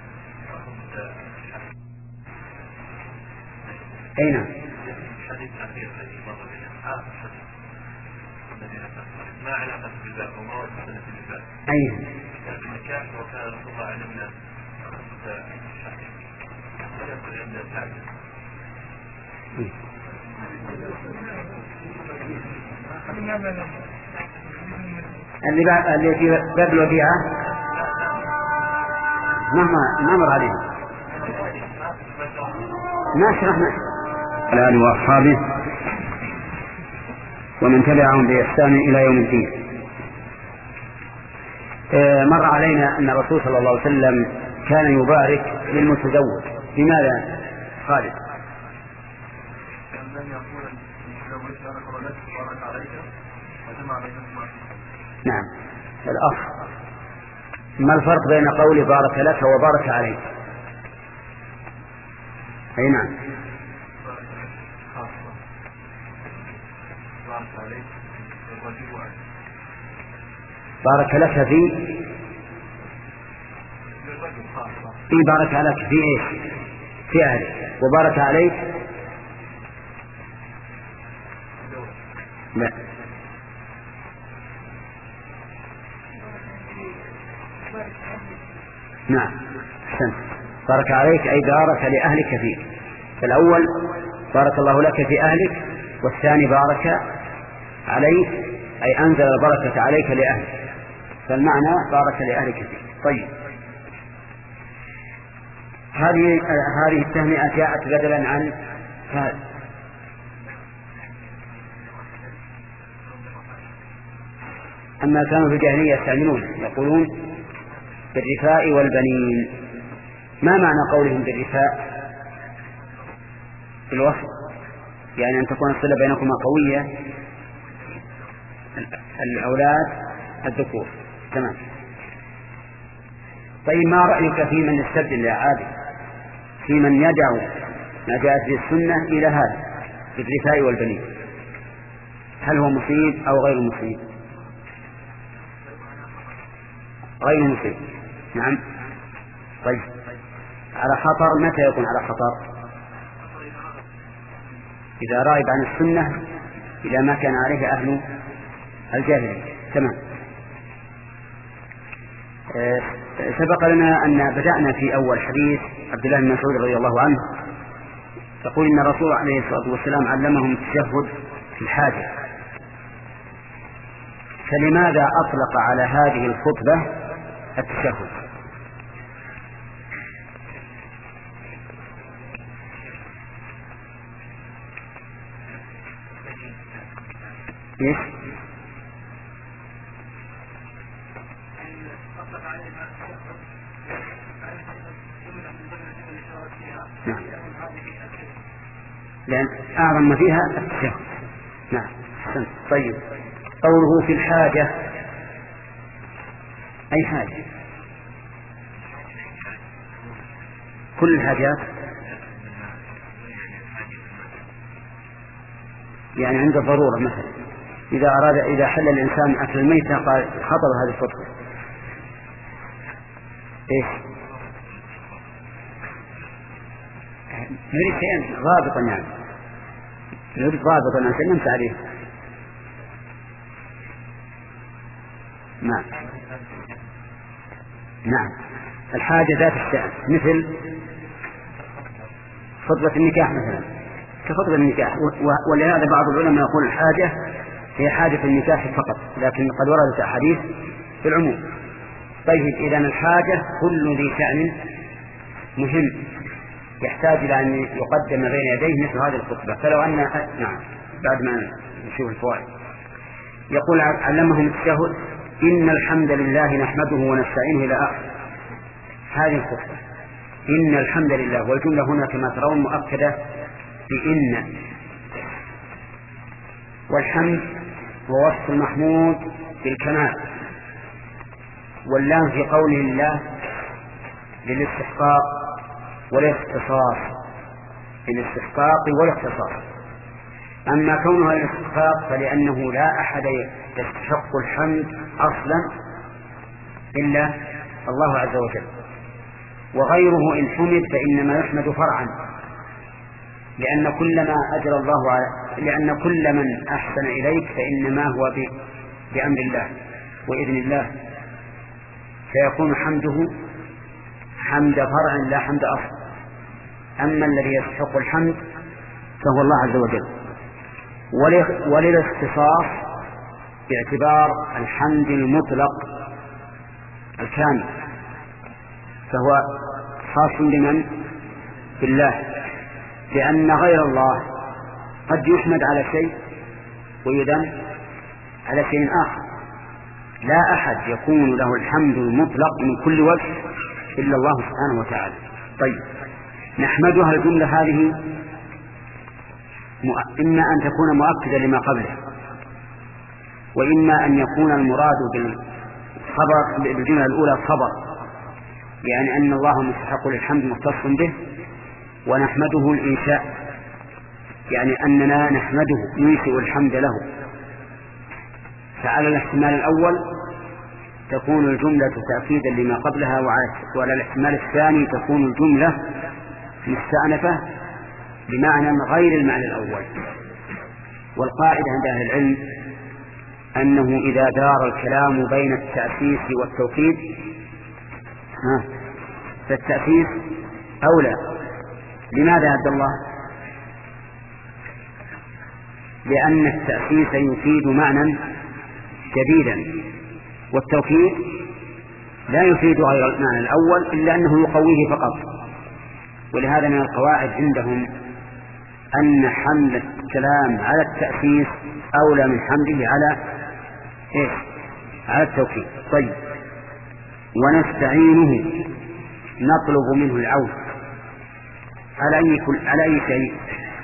S1: أي نعم.
S2: الحديث الأخير الذي مر بنا آخر حديث الذي ما علاقة بالباب وما وجه السنة بالباب؟
S1: أي
S2: كتاب النكاح وكان رسول الله علمنا. ولا يقول عندنا الحاجة.
S1: اللي بعد اللي في باب الوديعة مهما ما مر عليه ما شرحنا. على آله وأصحابه ومن تبعهم بإحسان إلى يوم الدين. مر علينا أن الرسول صلى الله عليه وسلم كان يبارك للمتزوج. لماذا خالد؟ نعم الأخ، ما الفرق بين قول بارك لك وبارك عليك؟ أي نعم. بارك لك في في بارك لك في ايش؟ في أهلك. وبارك عليك لا. نعم أحسنت. بارك عليك أي بارك لأهلك فيه. الأول بارك الله لك في أهلك، والثاني بارك عليك أي أنزل البركة عليك لأهلك، فالمعنى بارك لأهلك فيه. طيب هذه هذه التهنئة جاءت بدلا عن هذا. أما كانوا في الجاهلية يستعملون يقولون بالرفاء والبنين. ما معنى قولهم بالرفاء في الوصف؟ يعني أن تكون الصلة بينكما قوية، الأولاد الذكور. تمام. طيب ما رأيك في من يستبدل يا عادل، في من يدعو ما جاءت في السنة إلى هذا بالرفاء والبنين؟ هل هو مصيب أو غير مصيب؟ غير مصيب. نعم. طيب على خطر. متى يكون على خطر؟ إذا راغب عن السنة إلى ما كان عليه أهل الجاهلية. تمام. أه سبق لنا أن بدأنا في أول حديث عبد الله بن مسعود رضي الله عنه يقول إن الرسول عليه الصلاة والسلام علمهم التشهد في الحاجة، فلماذا أطلق على هذه الخطبة التشهد؟ إيش؟ نعم. لأن أعظم ما فيها التشهد. نعم. طيب قوله في الحاجة أي حاجة؟ كل الحاجات، يعني عند الضرورة. مثلا إذا أراد إذا حل الإنسان أكل الميتة قال خطر هذه الخطبة إيش؟ نريد شيئا ضابطا يعني نريد ضابطا عشان نمسى عليه. نعم نعم الحاجة ذات الشأن مثل خطبة النكاح مثلا كخطبة النكاح، ولهذا بعض العلماء يقول الحاجة هي حاجة النكاح فقط، لكن قد وردت أحاديث في العموم. طيب إذا الحاجة كل ذي شأن مهم يحتاج إلى أن يقدم بين يديه مثل هذه الخطبة. فلو أن نعم بعد ما نشوف الفوائد يقول علمهم التشهد إن الحمد لله نحمده ونستعينه إلى آخر هذه الخطبة. إن الحمد لله، والجملة هنا كما ترون مؤكدة بإن، والحمد هو وصف المحمود بالكمال، واللام في قوله الله للاستحقاق والاختصاص، للاستحقاق والاختصاص. أما كونها الاستحقاق فلأنه لا أحد يستحق الحمد أصلا إلا الله عز وجل، وغيره إن حمد فإنما يحمد فرعا، لأن كل ما أجرى الله على لأن كل من أحسن إليك فإنما هو ب... بأمر الله وإذن الله، فيكون حمده حمد فرع لا حمد أصل. أما الذي يستحق الحمد فهو الله عز وجل. وللاختصاص باعتبار الحمد المطلق الكامل، فهو خاص بمن؟ بالله، لأن غير الله قد يحمد على شيء ويذم على شيء آخر، لا أحد يكون له الحمد المطلق من كل وجه إلا الله سبحانه وتعالى. طيب نحمدها الجملة هذه إما أن تكون مؤكدة لما قبله، وإما أن يكون المراد بالخبر بالجملة الأولى خبر، يعني أن الله مستحق للحمد مختص به، ونحمده الإنشاء يعني أننا نحمده ننشئ الحمد له. فعلى الاحتمال الأول تكون الجملة تأكيدا لما قبلها، وعلى الاحتمال الثاني تكون الجملة مستأنفة بمعنى غير المعنى الأول. والقاعدة عند أهل العلم أنه إذا دار الكلام بين التأسيس والتوكيد فالتأسيس أولى. لماذا يا عبد الله؟ لأن التأسيس يفيد معنى جديدا، والتوكيد لا يفيد غير المعنى الأول إلا أنه يقويه فقط. ولهذا من القواعد عندهم أن حمل الكلام على التأسيس أولى من حمله على إيه؟ على التوكيد. طيب ونستعينه نطلب منه العون على أي كل على أي شيء،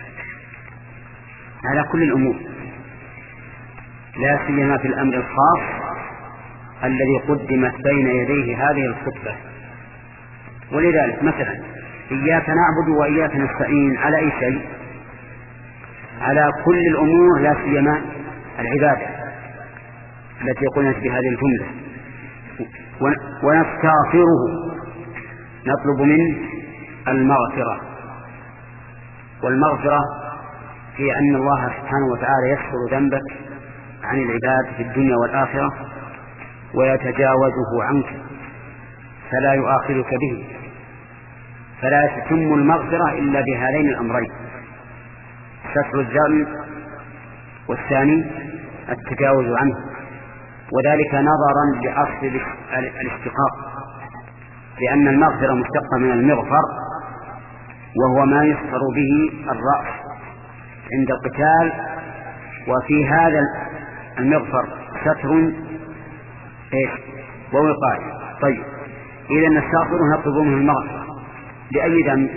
S1: على كل الأمور، لا سيما في الأمر الخاص الذي قدمت بين يديه هذه الخطبة. ولذلك مثلا إياك نعبد وإياك نستعين على أي شيء؟ على كل الأمور، لا سيما العبادة التي قلنا بهذه الجملة. ونستغفره نطلب منه المغفرة، والمغفرة هي أن الله سبحانه وتعالى يغفر ذنبك عن العباد في الدنيا والآخرة ويتجاوزه عنك فلا يؤاخذك به، فلا تتم المغفرة إلا بهذين الأمرين: ستر الذنب والثاني التجاوز عنه، وذلك نظرا لأصل الاشتقاق، لأن المغفرة مشتقة من المغفر وهو ما يستر به الرأس عند القتال، وفي هذا المغفر ستر إيش ووقاية. طيب إذا نستغفر نطلب منه المغفرة لأي ذنب؟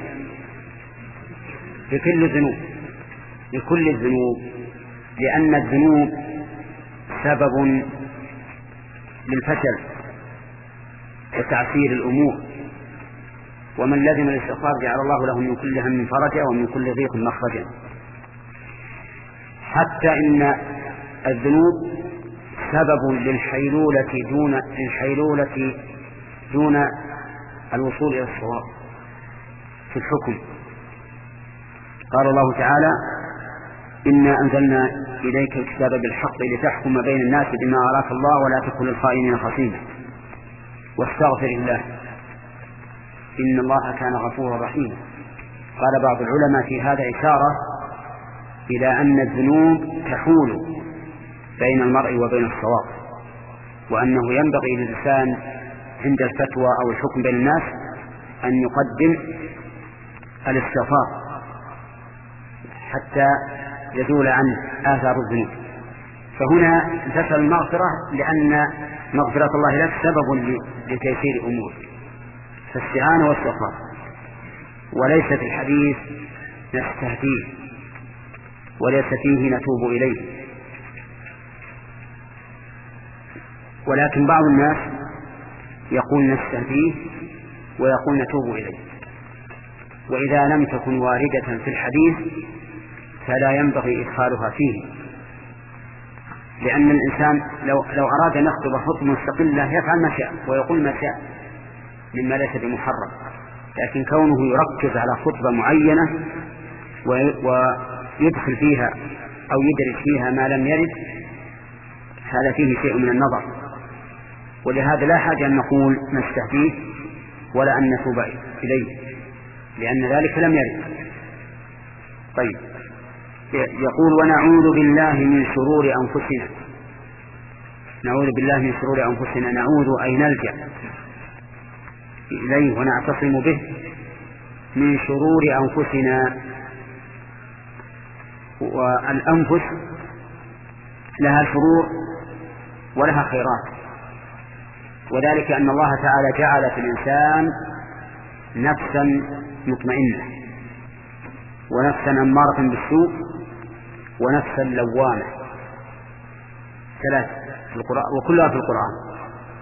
S1: لكل الذنوب، لكل الذنوب، لأن الذنوب سبب للفشل وتعسير الأمور، ومن لزم الاستغفار جعل الله له من كل هم فرجا ومن كل ضيق مخرجا. حتى إن الذنوب سبب للحيلولة دون الحيلولة دون الوصول إلى الصواب في الحكم، قال الله تعالى: إنا أنزلنا إليك الكتاب بالحق لتحكم بين الناس بما أراك الله ولا تكن للخائنين خصيما واستغفر الله إن الله كان غفورا رحيما. قال بعض العلماء في هذا إشارة إلى أن الذنوب تحول بين المرء وبين الصواب، وأنه ينبغي للإنسان عند الفتوى أو الحكم بين الناس أن يقدم الاستغفار حتى يزول عنه آثار الذنوب. فهنا تسأل المغفرة لأن مغفرة الله لك سبب لتيسير أمورك، فاستعانة واستغفار. وليس في الحديث نستهديه وليس فيه نتوب إليه، ولكن بعض الناس يقول نستهديه ويقول نتوب إليه، وإذا لم تكن واردة في الحديث فلا ينبغي إدخالها فيه، لأن الإنسان لو, لو أراد أن يخطب خطبة مستقلة يفعل ما شاء ويقول ما شاء مما ليس بمحرم، لكن كونه يركز على خطبة معينة ويدخل فيها أو يدرس فيها ما لم يرد هذا فيه شيء من النظر، ولهذا لا حاجة أن نقول نستهديه ولا أن نتوب إليه لأن ذلك لم يرد. طيب، يقول: ونعوذ بالله من شرور أنفسنا. نعوذ بالله من شرور أنفسنا، نعوذ أي نلجأ إليه ونعتصم به من شرور أنفسنا. والأنفس لها شرور ولها خيرات، وذلك أن الله تعالى جعل في الإنسان نفسا مطمئنة ونفسا أمارة بالسوء ونفسا لوامة، ثلاث في القرآن وكلها في القرآن: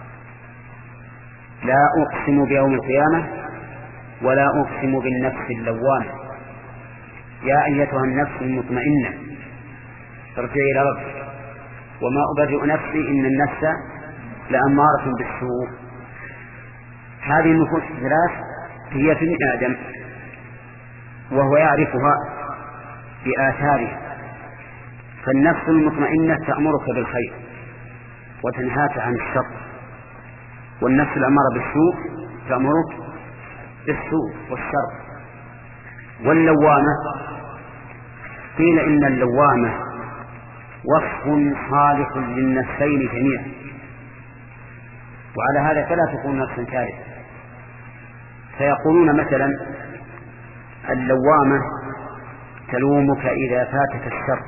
S1: لا أقسم بيوم القيامة ولا أقسم بالنفس اللوامة. يا أيتها النفس المطمئنة ارجعي إلى ربك وما أبرئ نفسي إن النفس لأمارة بالسوء. هذه النفوس الثلاث هي في ابن آدم وهو يعرفها بآثارها، فالنفس المطمئنة تأمرك بالخير وتنهاك عن الشر، والنفس الأمارة بالسوء تأمرك بالسوء والشر. واللوامة قيل إن اللوامة وصف صالح للنفسين جميعا، وعلى هذا فلا تكون نفسا كارثة. فيقولون مثلا: اللوامة تلومك إذا فاتك الشر،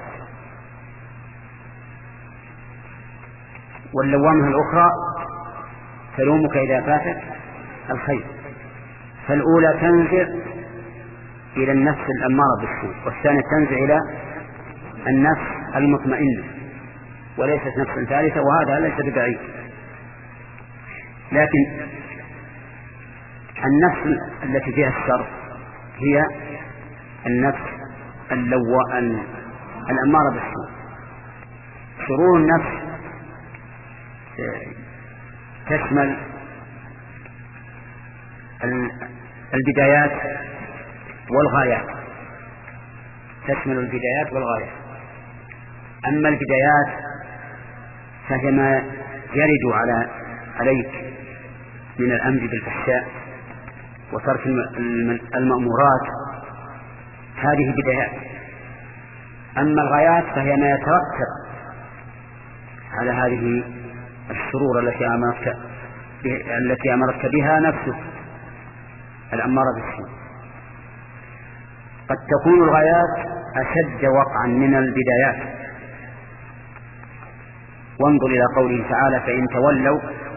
S1: واللوامة الأخرى تلومك إذا فاتك الخير. فالأولى تنزع إلى النفس الأمارة بالسوء، والثانية تنزع إلى النفس المطمئنة، وليست نفس ثالثة، وهذا ليس ببعيد. لكن النفس التي فيها الشر هي النفس اللو... الأمارة بالسوء. شرور النفس تشمل البدايات والغايات، تشمل البدايات والغايات. أما البدايات فهي ما يرد على عليك من الأمر بالفحشاء وترك المأمورات، هذه بدايات. أما الغايات فهي ما يترتب على هذه الشرور التي أمرتك التي أمرتك بها نفسك الأمارة بالسوء. قد تكون الغايات أشد وقعا من البدايات. وانظر إلى قوله تعالى: فإن تولوا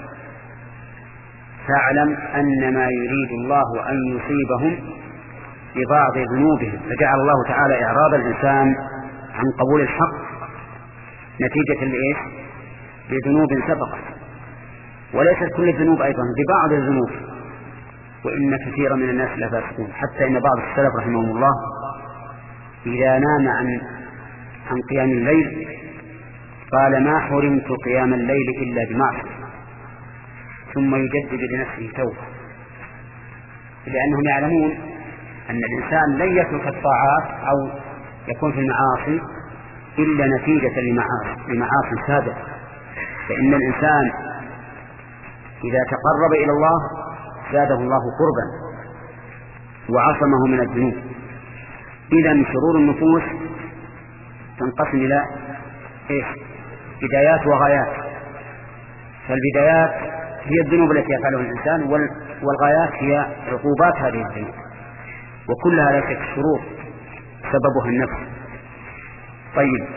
S1: فاعلم أنما يريد الله أن يصيبهم ببعض ذنوبهم. فجعل الله تعالى إعراض الإنسان عن قبول الحق نتيجة لإيش؟ لذنوب سبقت، وليست كل الذنوب أيضا، ببعض الذنوب. وإن كثيرا من الناس لفاسقون، حتى إن بعض السلف رحمهم الله إذا نام عن عن قيام الليل قال: ما حرمت قيام الليل إلا بمعصية، ثم يجدد لنفسه توبة، لأنهم يعلمون أن الإنسان لن يترك الطاعات أو يكون في المعاصي إلا نتيجة لمعاصي سابقة، فإن الإنسان إذا تقرب إلى الله زاده الله قربا وعصمه من الذنوب. إذن شرور النفوس تنقسم إلى إيش؟ بدايات وغايات. فالبدايات هي الذنوب التي يفعلها الإنسان، والغايات هي عقوبات هذه الذنوب، وكلها لا شك شرور سببها النفس. طيب،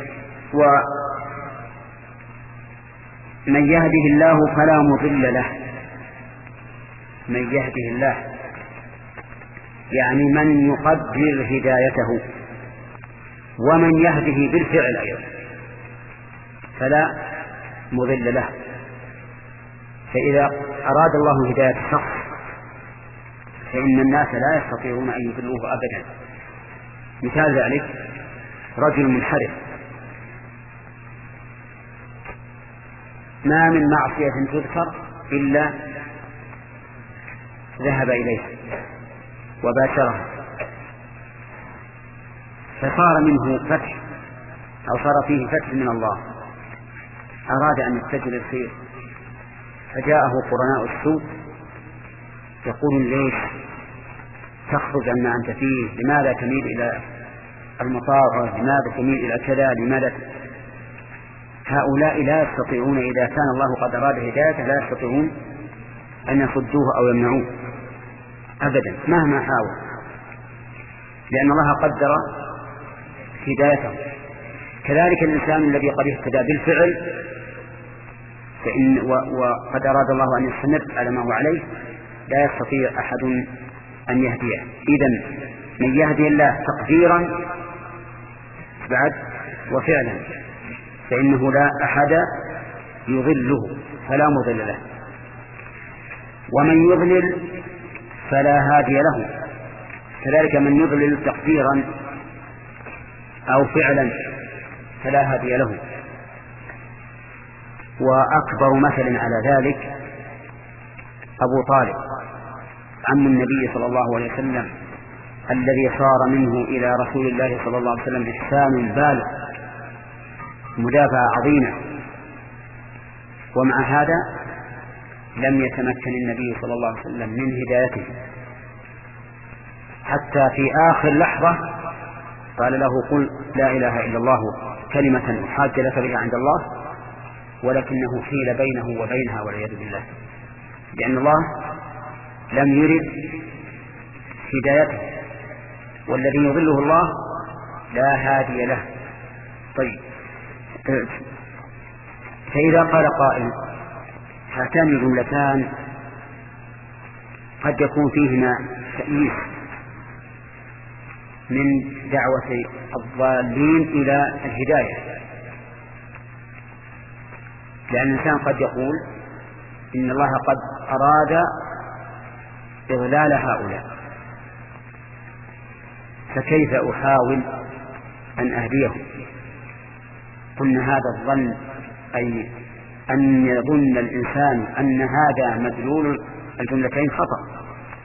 S1: ومن يهده الله فلا مضل له. من يهده الله يعني من يقدر هدايته، ومن يهده بالفعل أيضا فلا مضل له. فإذا أراد الله هداية الشخص فإن الناس لا يستطيعون أن يضلوه أبدا. مثال ذلك رجل منحرف ما من معصية تذكر إلا ذهب إليها وباشرها، فصار منه فتح أو صار فيه فتح من الله، أراد أن يتجه للخير، فجاءه قرناء السوء يقول ليش تخرج عما أنت فيه؟ لماذا تميل إلى المطاعة؟ لماذا تميل إلى كذا؟ لماذا؟ هؤلاء لا يستطيعون إذا كان الله قد أراد هدايته لا يستطيعون أن يصدوه أو يمنعوه أبدا مهما حاول، لأن الله قدر هدايته. كذلك الإنسان الذي قد اهتدى بالفعل فإن وقد أراد الله أن يستمر على ما هو عليه لا يستطيع أحد أن يهديه. إذن من يهدي الله تقديرا بعد وفعلا فإنه لا أحد يضله فلا مضل له، ومن يضلل فلا هادي له. كذلك من يضلل تقديرا أو فعلا فلا هادي له. وأكبر مثل على ذلك أبو طالب عم النبي صلى الله عليه وسلم الذي صار منه إلى رسول الله صلى الله عليه وسلم إحسان بالغ مدافعة عظيمة، ومع هذا لم يتمكن النبي صلى الله عليه وسلم من هدايته، حتى في آخر لحظة قال له قل لا إله إلا الله كلمة أحاج لك بها عند الله، ولكنه حيل بينه وبينها والعياذ بالله، لأن الله لم يرد هدايته، والذي يضله الله لا هادي له. طيب، فإذا قال قائل هاتان الجملتان قد يكون فيهما تأييد من دعوة الضالين إلى الهداية، لأن الإنسان قد يقول إن الله قد أراد إضلال هؤلاء، فكيف أحاول أن أهديهم؟ قلنا هذا الظن أي أن يظن الإنسان أن هذا مدلول الجملتين خطأ،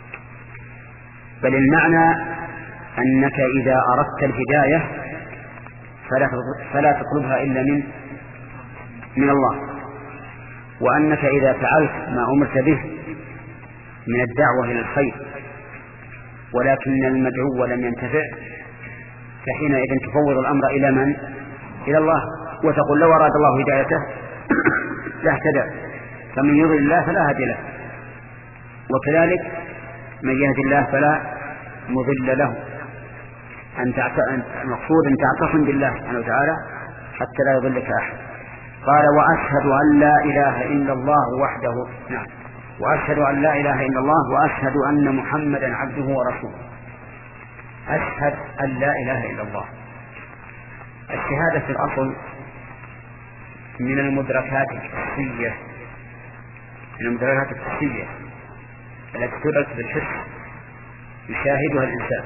S1: بل المعنى أنك إذا أردت الهداية فلا تطلبها إلا من من الله، وأنك إذا فعلت ما أمرت به من الدعوة إلى الخير ولكن المدعو لم ينتفع فحينئذ تفوض الأمر إلى من؟ إلى الله، وتقول لو أراد الله هدايته لاهتدى، فمن يضل الله فلا هادي له. وكذلك من يهدي الله فلا مضل له. أن المقصود أن تعتصم بالله سبحانه وتعالى حتى لا يضلك أحد. قال وأشهد أن لا إله إلا الله وحده، نعم، وأشهد أن لا إله إلا الله وأشهد أن محمدا عبده ورسوله. أشهد أن لا إله إلا الله. الشهادة في الأصل من المدركات الحسية، من المدركات الحسية التي تدرك بالحس يشاهدها الإنسان،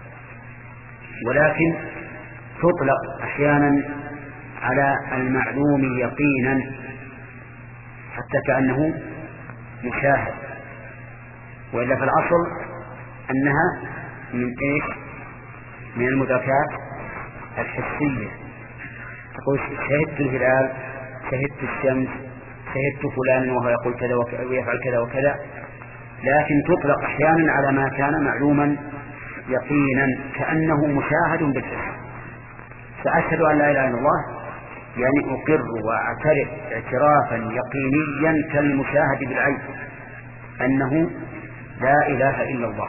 S1: ولكن تطلق أحيانا على المعلوم يقينا حتى كأنه مشاهد، وإلا في الأصل أنها من إيش؟ من المدركات الحسية. تقول شهدت الهلال، شهدت الشمس، شهدت فلان وهو يقول كذا ويفعل كذا وكذا، لكن تطلق أحيانا على ما كان معلوما يقينا كأنه مشاهد بالحس. فأشهد أن لا إله إلا الله يعني أقر وأعترف اعترافا يقينيا كالمشاهد بالعين أنه لا إله إلا الله.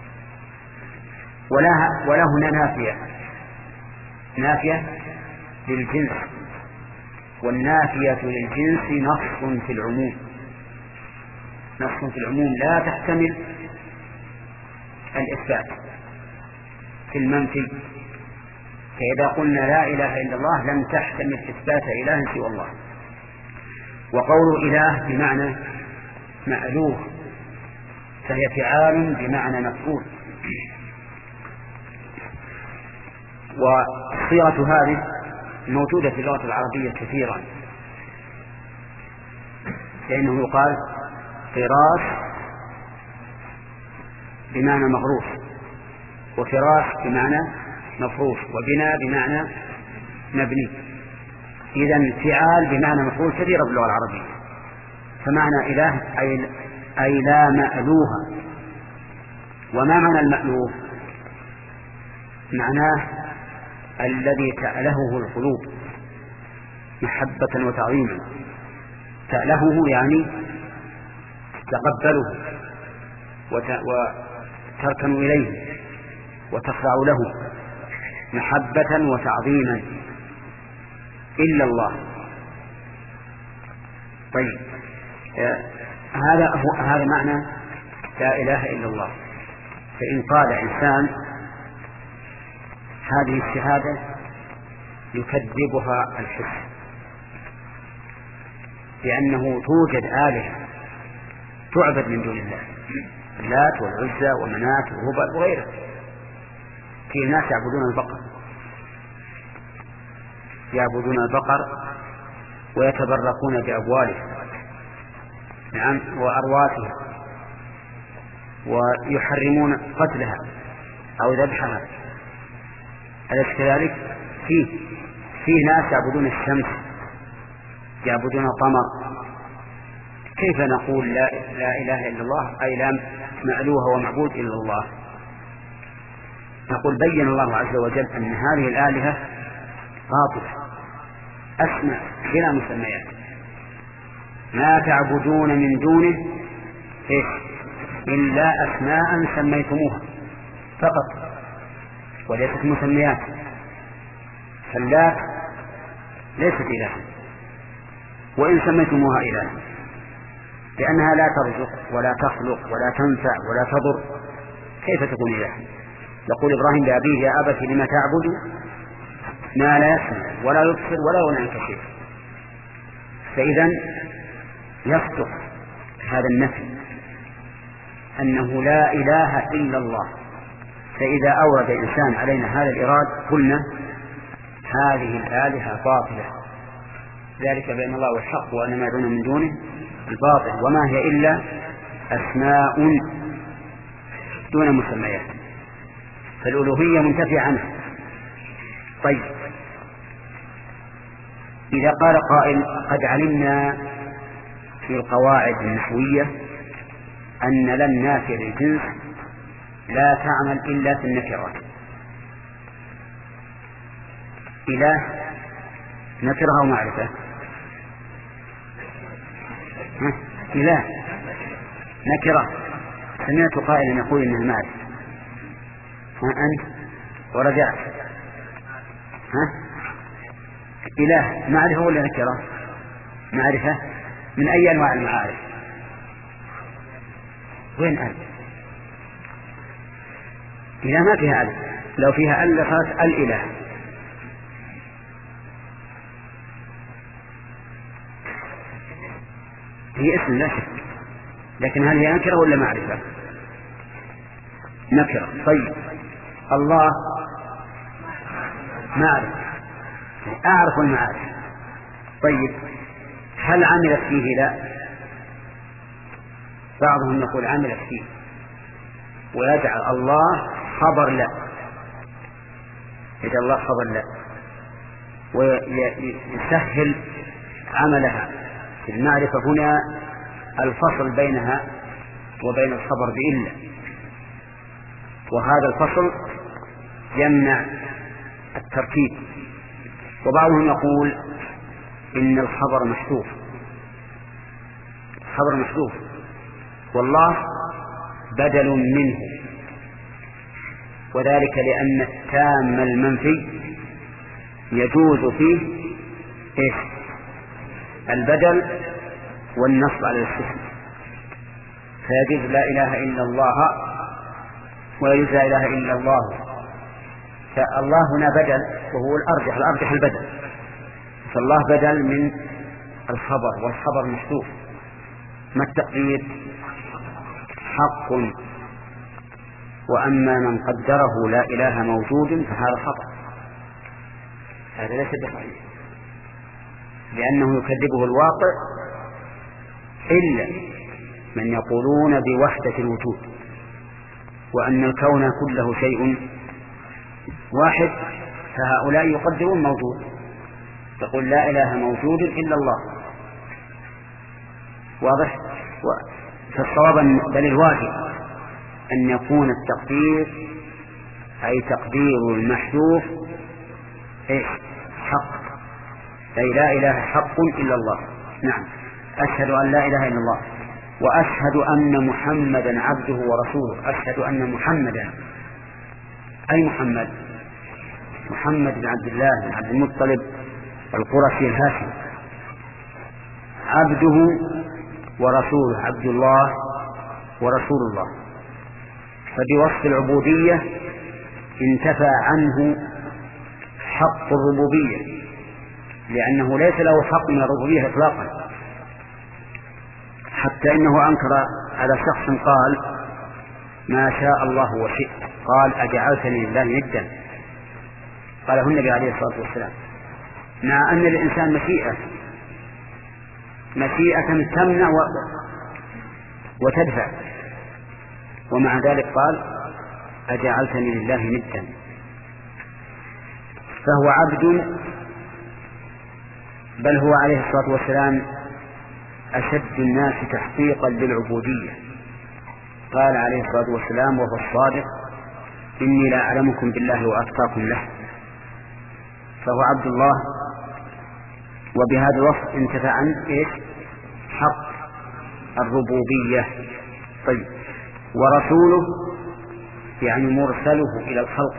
S1: ولا ولا هنا نافية نافية للجنس، والنافية للجنس نص في العموم، نص في العموم لا تحتمل الإثبات في المنفي. فإذا قلنا لا إله إلا الله لم تحتمل إثبات إله سوى الله. وقول إله بمعنى مألوه فهي فعال بمعنى مفعول. والصيغة هذه موجودة في اللغة العربية كثيرا، لأنه يقال فراش بمعنى مغروس، وفراش بمعنى مفروش، وبناء بمعنى مبني. إذن فعال بمعنى مفعول كثيرا في اللغة العربية. فمعنى إله أي, أي لا مألوه. وما معنى المألوه؟ معناه الذي تألهه القلوب محبة وتعظيما. تألهه يعني تقبله وتركن إليه وتخضع له محبة وتعظيما إلا الله. طيب هذا هو هذا معنى لا إله إلا الله. فإن قال إنسان هذه الشهادة يكذبها الحس، لأنه توجد آلهة تعبد من دون الله، اللات والعزى ومنات وهبل وغيره. في ناس يعبدون البقر يعبدون البقر ويتبركون بأبواله نعم وأرواثها، ويحرمون قتلها أو ذبحها. أليس كذلك؟ فيه فيه ناس يعبدون الشمس، يعبدون القمر. كيف نقول لا, لا إله إلا الله أي لا مألوه ومعبود إلا الله؟ نقول بين الله عز وجل أن هذه الآلهة باطلة، أسماء بلا مسميات، ما تعبدون من دونه إيه؟ إلا أسماء سميتموها فقط وليست مسميات. فاللات ليست إلها وإن سميتموها إله، لأنها لا ترزق ولا تخلق ولا تنفع ولا تضر، كيف تكون إله؟ يقول إبراهيم لأبيه يا أبت لما تعبد ما لا يسمع ولا يبصر ولا ينكشف. فإذا يصدق هذا النفي أنه لا إله إلا الله. فإذا أورد إنسان علينا هذا الإراد قلنا هذه الآلهة باطلة، ذلك بأن الله الحق وأن ما يدعون من دونه الباطل، وما هي إلا أسماء دون مسميات، فالألوهية منتفية عنها. طيب إذا قال قائل قد علمنا في القواعد النحوية أن لا النافية للجنس لا تعمل إلا في النكرات. إله نكرة أو معرفة؟ إله نكرة. سمعت قائلا يقول إنها معرفة. ها أنت ورجعت ها إله معرفة ولا نكرة؟ معرفة. من أي أنواع المعارف؟ وين ألف؟ إله ما فيها ألف، لو فيها ألف صارت الإله. هي اسم لا شك، لكن هل هي نكرة ولا معرفة؟ نكرة. طيب الله معرفة، أعرف المعارف. طيب هل عملت فيه؟ لا، بعضهم يقول عملت فيه ويجعل الله خبر لا، يجعل الله خبر لا، ويسهل عملها في المعرفة هنا الفصل بينها وبين الخبر بإلا، وهذا الفصل يمنع التركيب. وبعضهم يقول إن الخبر محذوف، الخبر محذوف والله بدل منه، وذلك لأن التام المنفي يجوز فيه إيش؟ البدل والنصب على الاسم، فيجوز لا إله إلا الله ويجوز لا إله إلا الله، فالله هنا بدل وهو الأرجح، الأرجح البدل، فالله بدل من الخبر والخبر محذوف. ما التقدير؟ حق، وأما من قدره لا إله موجود فهذا خطأ، هذا ليس بصحيح، لأنه يكذبه الواقع إلا من يقولون بوحدة الوجود وأن الكون كله شيء واحد، فهؤلاء يقدرون موجود، تقول لا إله موجود إلا الله، واضح؟ فالصواب بل الواجب أن يكون التقدير أي تقدير المحذوف إيش؟ حق، أي لا إله حق إلا الله. نعم، أشهد أن لا إله إلا الله وأشهد أن محمدا عبده ورسوله. أشهد أن محمدا، أي محمد؟ محمد بن عبد الله بن عبد المطلب القرشي الهاشمي، عبده ورسوله، عبد الله ورسول الله. فبوصف العبودية انتفى عنه حق الربوبية، لأنه ليس له حق من الربوبية إطلاقا، حتى إنه أنكر على شخص قال ما شاء الله وشئت، قال أجعلتني لله ندا، قاله النبي عليه الصلاة والسلام، مع أن الإنسان مشيئة مشيئة تمنع وتدفع، ومع ذلك قال أجعلتني لله ندا، فهو عبد، بل هو عليه الصلاة والسلام أشد الناس تحقيقا للعبودية. قال عليه الصلاة والسلام وهو الصادق إني لا أعلمكم بالله وأتقاكم له، فهو عبد الله، وبهذا الوصف انتفى عن إيش؟ حق الربوبية. طيب، ورسوله يعني مرسله إلى الخلق،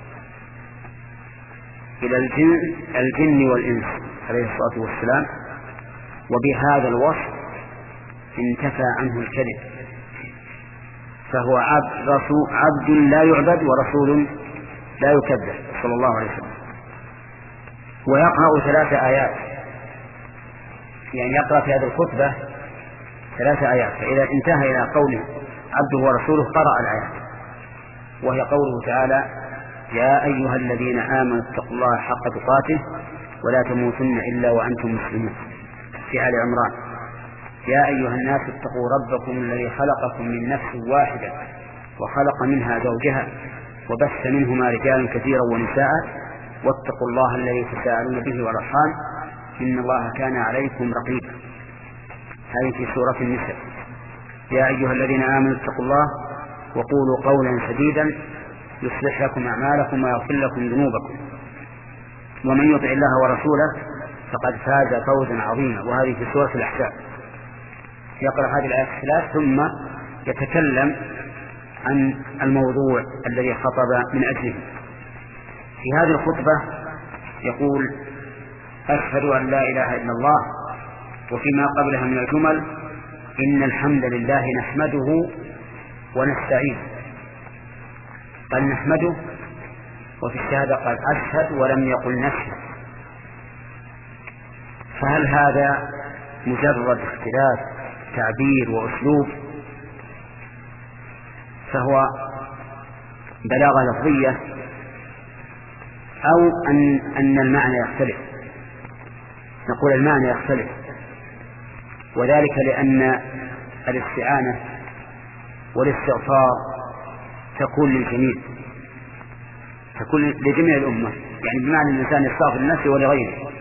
S1: إلى الجن, الجن والإنس عليه الصلاة والسلام، وبهذا الوصف انتفى عنه الكذب، فهو عبد, رسول عبد لا يعبد ورسول لا يكذب صلى الله عليه وسلم. ويقرأ ثلاث آيات، يعني يقرأ في هذه الخطبة ثلاث آيات، فإذا انتهى إلى قوله عبده ورسوله قرأ الآيات، وهي قوله تعالى يا أيها الذين آمنوا اتقوا الله حق تقاته ولا تموتن إلا وأنتم مسلمون، في آل عمران يا أيها الناس اتقوا ربكم الذي خلقكم من نفس واحدة وخلق منها زوجها وبث منهما رجالا كثيرا ونساء واتقوا الله الذي تساءلون به والأرحام إن الله كان عليكم رقيبا. هذه في سورة النساء. يا أيها الذين آمنوا اتقوا الله وقولوا قولا سديدا يصلح لكم أعمالكم ويغفر لكم ذنوبكم ومن يطع الله ورسوله فقد فاز فوزا عظيما. وهذه في سورة الأحزاب. يقرأ هذه الآيات الثلاث ثم يتكلم عن الموضوع الذي خطب من أجله. في هذه الخطبة يقول أشهد أن لا إله إلا الله، وفيما قبلها من الجمل إن الحمد لله نحمده ونستعين، قال نحمده، وفي الشهادة قال أشهد ولم يقل نشهد. فهل هذا مجرد اختلاف تعبير وأسلوب، فهو بلاغة لفظية، أو أن, أن المعنى يختلف؟ نقول المعنى يختلف، وذلك لأن الاستعانة والاستغفار تكون للجميع، تكون لجميع الأمة، يعني بمعنى الإنسان يستغفر لنفسه ولغيره.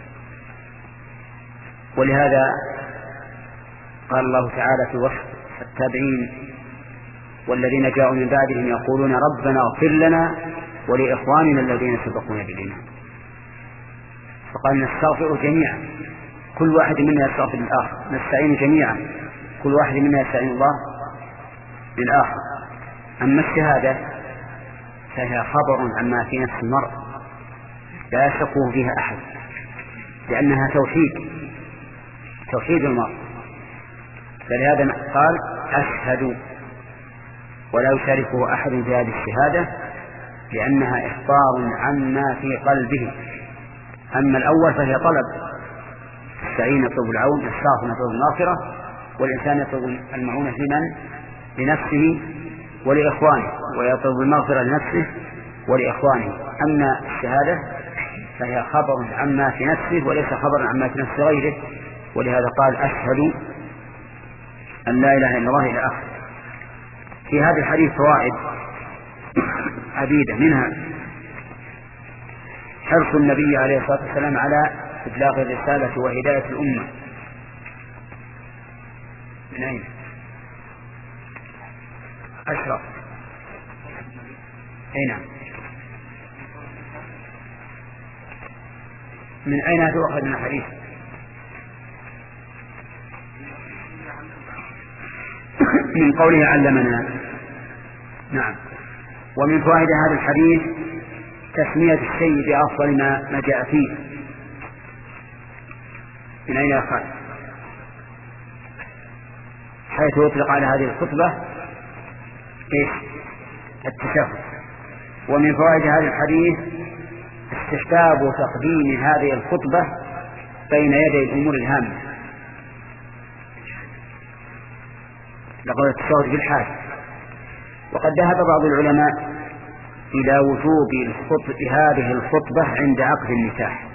S1: ولهذا قال الله تعالى في وصف التابعين: والذين جاءوا من بعدهم يقولون ربنا اغفر لنا ولإخواننا الذين سبقونا بالإيمان. فقال نستغفر جميعا، كل واحد منا يستغفر للآخر، نستعين جميعا، كل واحد منا يستعين الله للآخر. أما الشهادة فهي خبر عما في نفس المرء لا يشك فيها أحد، لأنها توحيد توحيد المرء. فلهذا قال أشهد ولا يشاركه أحد في هذه الشهادة، لأنها إخبار عما في قلبه. أما الأول فهي طلب، السعين يطلب العون، الصاف يطلب المغفرة، والإنسان يطلب المعونة لمن؟ لنفسه ولإخوانه، ويطلب المغفرة لنفسه ولإخوانه. أما الشهادة فهي خبر عما في نفسه وليس خبر عما في نفس غيره. ولهذا قال أشهد أن لا إله إلا الله إلى آخره. في هذا الحديث فوائد عديدة، منها حرص النبي عليه الصلاة والسلام على إبلاغ الرسالة وهداية الأمة. من أين؟ أشرف أين؟ من أين تؤخذ من الحديث؟ من قوله علمنا. نعم. ومن فوائد هذا الحديث تسمية الشيء بأفضل ما ما جاء فيه. من أين أخذ؟ حيث يطلق على هذه الخطبة إيش؟ التشهد. ومن فوائد هذا الحديث استحباب تقديم هذه الخطبة بين يدي الأمور الهامة، لقد التشهد بالحال. وقد ذهب بعض العلماء إلى وجوب هذه الخطبة عند عقد النكاح،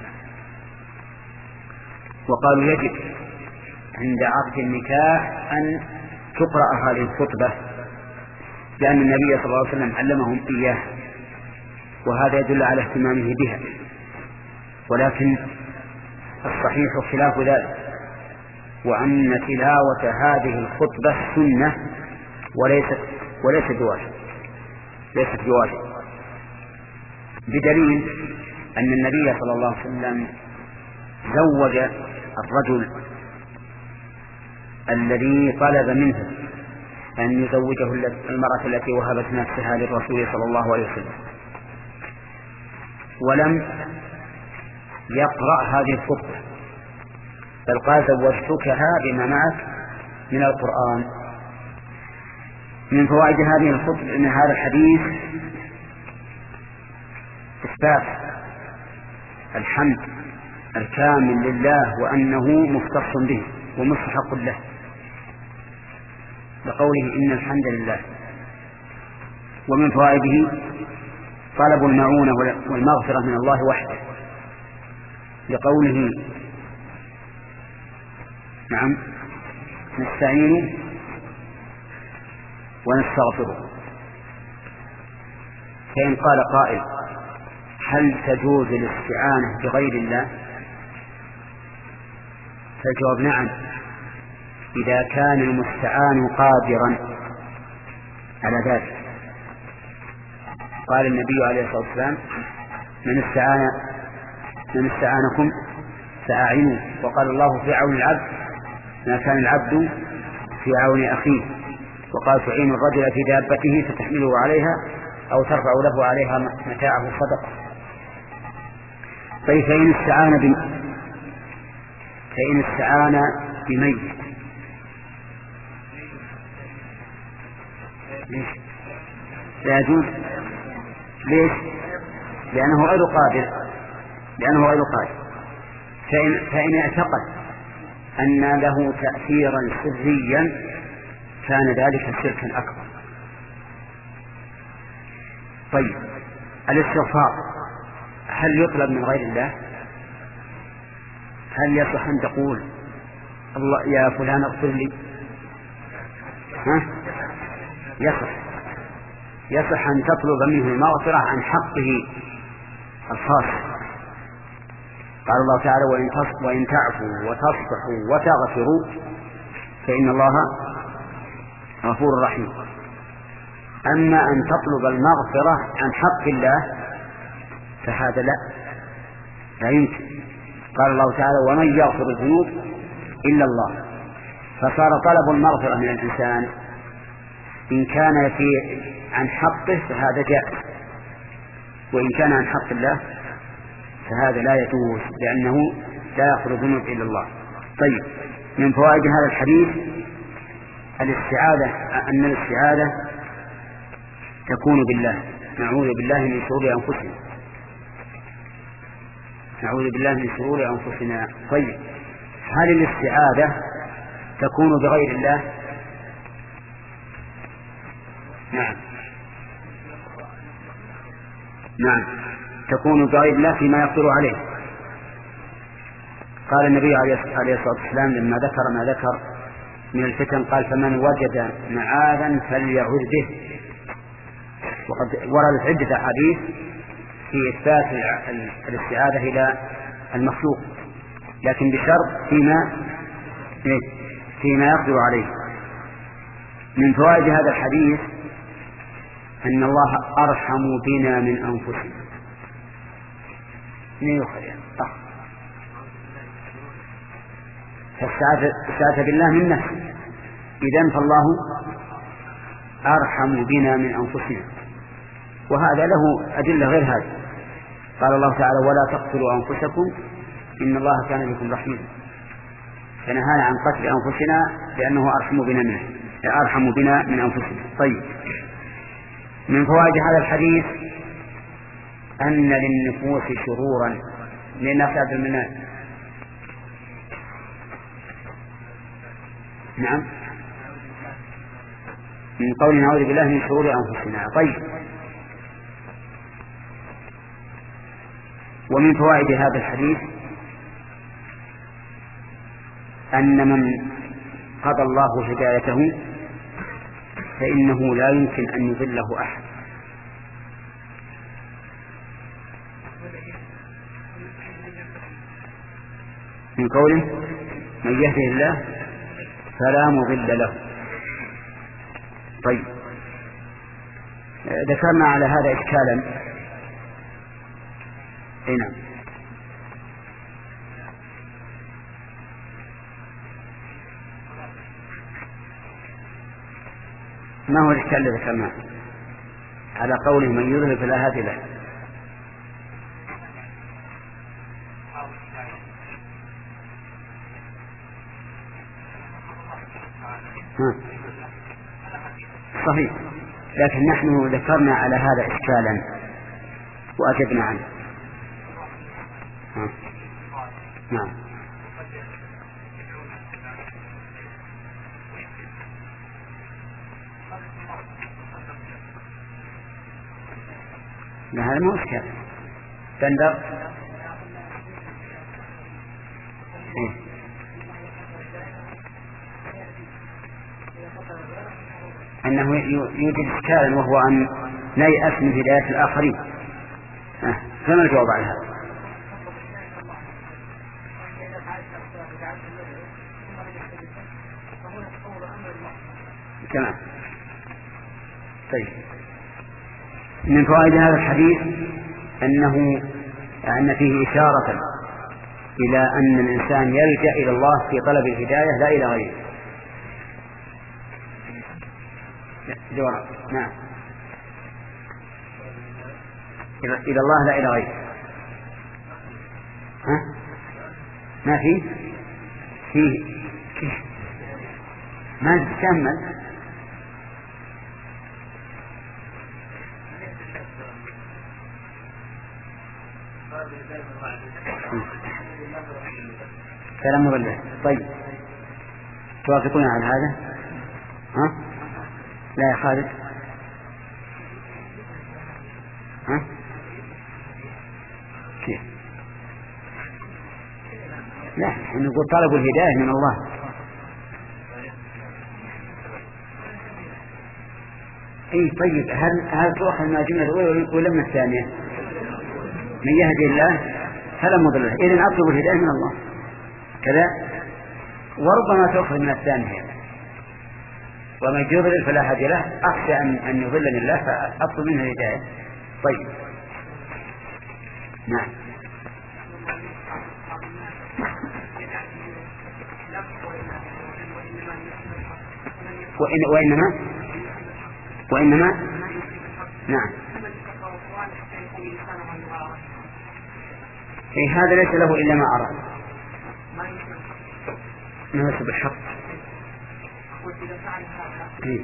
S1: وقالوا يجب عند عقد النكاح أن تقرأ هذه الخطبة، لأن النبي صلى الله عليه وسلم علمهم إياه، وهذا يدل على اهتمامه بها. ولكن الصحيح خلاف ذلك، وأن تلاوة هذه الخطبة سنة وليست وليست بواجب ليست بواجب بدليل أن النبي صلى الله عليه وسلم زوج الرجل الذي طلب منه أن يزوجه المرأة التي وهبت نفسها للرسول صلى الله عليه وسلم، ولم يقرأ هذه الخطبة، بل قال زوجتكها بما معك من القرآن. من فوائد هذه الخطبة من هذا الحديث إثبات الحمد الكامل لله، وأنه مختص به ومستحق له، بقوله إن الحمد لله. ومن فوائده طلب المعونة والمغفرة من الله وحده، لقوله نعم نستعين ونستغفره. فإن قال قائل هل تجوز الاستعانة بغير الله؟ فالجواب نعم، إذا كان المستعان قادرا على ذلك. قال النبي عليه الصلاة والسلام من استعان من استعانكم فأعينوا. وقال الله في عون العبد ما كان العبد في عون أخيه. وقال تعين الرجل في دابته فتحمله عليها أو ترفع له عليها متاعه صدقة. فإن استعان بم... فإن استعان بميت ليش؟ لا يجوز. ليش؟ لأنه غير قادر لأنه غير قادر فإن, فإن اعتقد أن له تأثيرا سريا كان ذلك شركا أكبر. طيب الاستغفار هل يطلب من غير الله؟ هل يصح أن تقول الله يا فلان اغفر لي؟ ها؟ يصح يصح أن تطلب منه المغفرة عن حقه الخاص. قال الله تعالى وإن, وإن تعفوا وتصفحوا وتغفروا فإن الله غفور رحيم. أما أن تطلب المغفرة عن حق الله فهذا لا لا يمكن. قال الله تعالى ومن يغفر الذنوب إلا الله. فصار طلب المغفرة من الإنسان إن كان في عن حقه فهذا جائز، وإن كان عن حق الله فهذا لا يجوز، لأنه لا يغفر الذنوب إلا الله. طيب، من فوائد هذا الحديث الاستعاذة، أن الاستعاذة تكون بالله، نعوذ بالله من شرور أنفسنا، نعوذ بالله من شرور أنفسنا. طيب، هل الاستعاذة تكون بغير الله؟ نعم نعم تكون بغير الله فيما يقدر عليه. قال النبي عليه الصلاة والسلام لما ذكر ما ذكر من الفتن قال فمن وجد معاذا فليعوذ به. وقد وردت عدة أحاديث في إثبات الاستعاذة إلى المخلوق، لكن بشرط فيما فيما يقدر عليه. من فوائد هذا الحديث أن الله أرحم بنا من أنفسنا. فاستعاذ بالله من نفسه، إذن فالله أرحم بنا من أنفسنا، وهذا له أدلة غير هذا. قال الله تعالى ولا تقتلوا أنفسكم إن الله كان بكم رحيما، فنهانا عن قتل أنفسنا لأنه أرحم بنا منه أرحم بنا من أنفسنا. طيب، من فوائد هذا الحديث أن للنفوس شرورا. للناس عبد المنان. نعم، من قول نعوذ بالله من شرور أنفسنا. طيب، ومن فوائد هذا الحديث أن من قضى الله هدايته فإنه لا يمكن أن يضله أحد. من قوله من يهده الله فلا مضل له. طيب، ذكرنا على هذا إشكالا. اي نعم، ما هو الإشكال الذي ذكرناه على قوله من يضلل فلا هادي له؟ صحيح، لكن نحن ذكرنا على هذا إشكالا وأجبنا عنه. نعم، لا هذا مو إشكال. بندر إيه؟ أنه يوجد إشكالا وهو أن نيأس من هداية الآخرين. أه. فما الجواب على هذا؟ تمام. طيب، من فوائد هذا الحديث أنه أن فيه إشارة إلى أن الإنسان يلجأ إلى الله في طلب الهداية لا إلى غيره. جواب. نعم، إلى الله لا إلى غيره. ها؟ ما فيه فيه ما تكمل. كلام مبلغ. طيب، توافقون على هذا؟ ها؟ لا يا خالد؟ ها؟ كيف؟ لا، نقول طلب الهداية من الله. اي طيب، هل هل تؤخذ من الجملة الأولى ولا من الثانية؟ من يهدي الله فلا مضل له، إذن أطلب الهداية من الله كذا. وربما تؤخذ من الثانية، ومن يضلل فلا هادي له، أخشى أن أن يضلني الله فأطلب منه الهداية. طيب نعم. وإن وإنما وإنما نعم. إيه هذا ليس له إلا ما أراد، ما يسب الحق. إيه.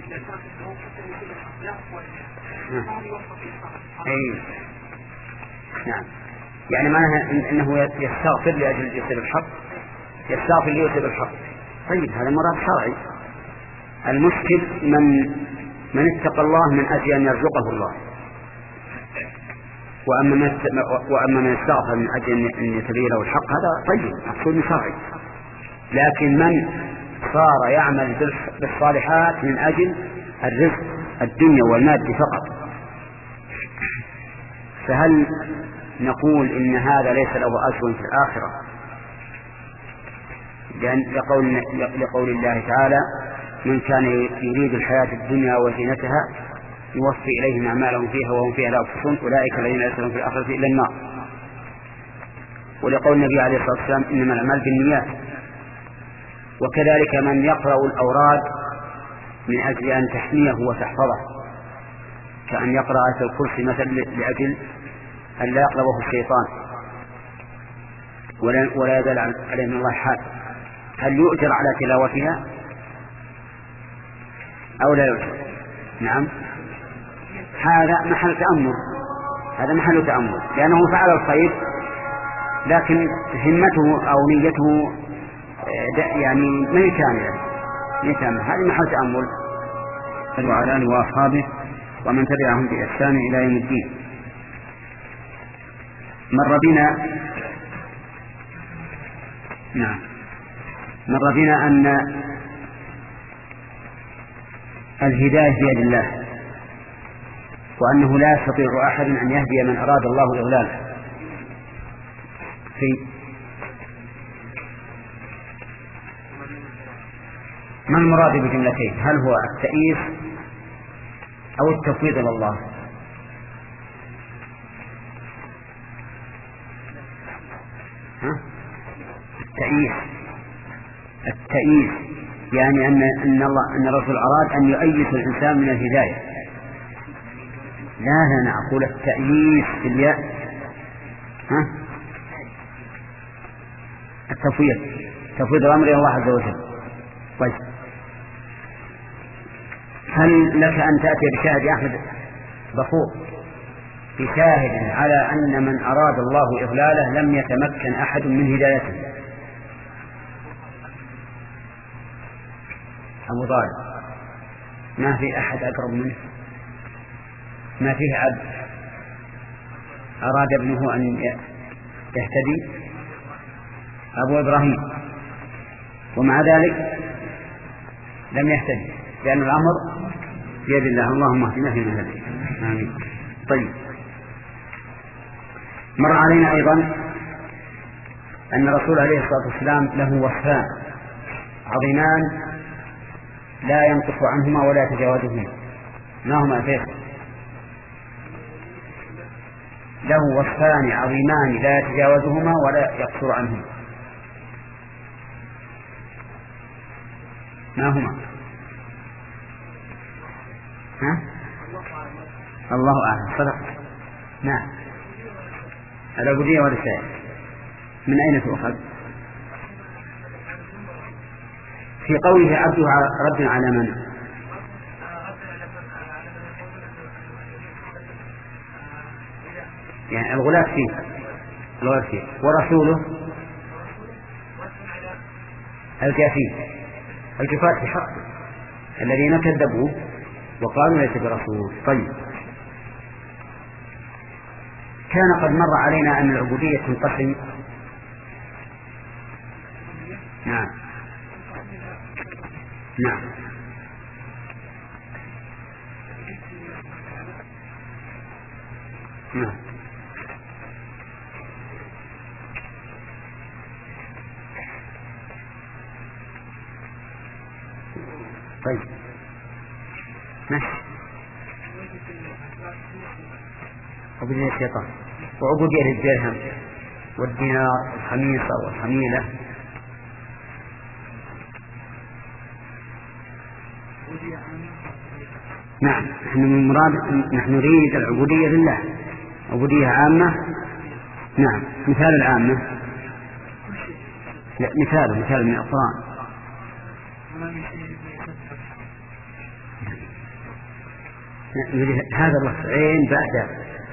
S1: نعم. إيه. نعم، يعني معناها إنه يستغفر لأجل يسب الحق، يستغفر ليسب الحق. طيب هذا مراد شرعي. المشكل من من اتقى الله من أجل أن يرزقه الله، وأما من وأما من استغفر من أجل أن يتبين له الحق، هذا طيب مقصود شرعي. لكن من صار يعمل بالصالحات من أجل الرزق الدنيا والمادي فقط، فهل نقول إن هذا ليس له أجر في الآخرة؟ لقول, لقول الله تعالى: من كان يريد الحياة الدنيا وزينتها يوفي إليهم أعمالهم فيها وهم فيها لا يبخسون أولئك الذين ليس لهم في الآخرة إلا النار. ولقول النبي عليه الصلاة والسلام: إنما الأعمال بالنيات. وكذلك من يقرأ الأوراد من أجل أن تحميه وتحفظه، كأن يقرأ آية الكرسي مثلا لأجل أن لا يقربه الشيطان ولا, ولا يدل عليه من الله حال، هل يؤجر على تلاوتها أو لا يؤجر؟ نعم، هذا محل تأمل، هذا محل تأمل، لأنه فعل الخير لكن همته أو نيته يعني ما يكامل، هذا محل تأمل. وعلى آله وأصحابه ومن تبعهم بإحسان إلى يوم الدين. مر بنا نعم مر بنا أن الهداية بيد الله، وأنه لا يستطيع أحد أن يهدي من أراد الله إضلاله. في ما المراد بجملتين؟ هل هو التأييس أو التفويض إلى الله؟ ها؟ التأييس التأييس يعني أن أن الله أن الرسول أراد أن يؤيس الإنسان من الهداية. لا لا نقول التأييس بالياء، ها؟ التفويض، تفويض الأمر إلى الله عز وجل. طيب، هل لك أن تأتي بشاهد يا أحمد بخور بشاهد على أن من أراد الله إضلاله لم يتمكن أحد من هدايته؟ أبو طالب ما في أحد أقرب منه، ما فيه عبد أراد ابنه أن يهتدي، أبو إبراهيم، ومع ذلك لم يهتدي، لأن الأمر بيد الله. اللهم اهدنا فيمن هديت. آمين. طيب، مر علينا أيضا أن الرسول عليه الصلاة والسلام له وصفان عظيمان لا ينقص عنهما ولا يتجاوزهما. ما هما فيه؟ له وصفان عظيمان لا يتجاوزهما ولا يقصر عنهما. ما هما؟ ها؟ الله أعلم. صدق. نعم، العبودية والرسالة. من أين تؤخذ؟ في قوله عبده رد على من؟ يعني الغلاة فيه الغلاة فيه ورسوله الكافي الكفاة في حق الذين كذبوه وقالوا ليس برسول. طيب، كان قد مر علينا أن العبودية تنقسم. نعم نعم نعم. طيب ماشي. عبودية الشيطان وعبودية الدرهم والدينار والخميصة والخميلة. نعم نحن من مراد نحن نريد العبودية لله، عبودية عامة. نعم مثال العامة، لا مثال مثال من القرآن. هذا الوصفين بعد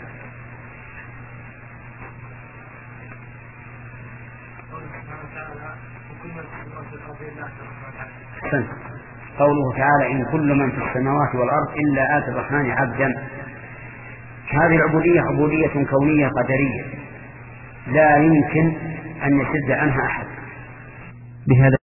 S1: سنة. قوله تعالى إن كل من في السماوات والأرض إلا آتي الرحمن عبدا. هذه العبودية عبودية كونية قدرية لا يمكن أن يشد عنها أحد. بهذا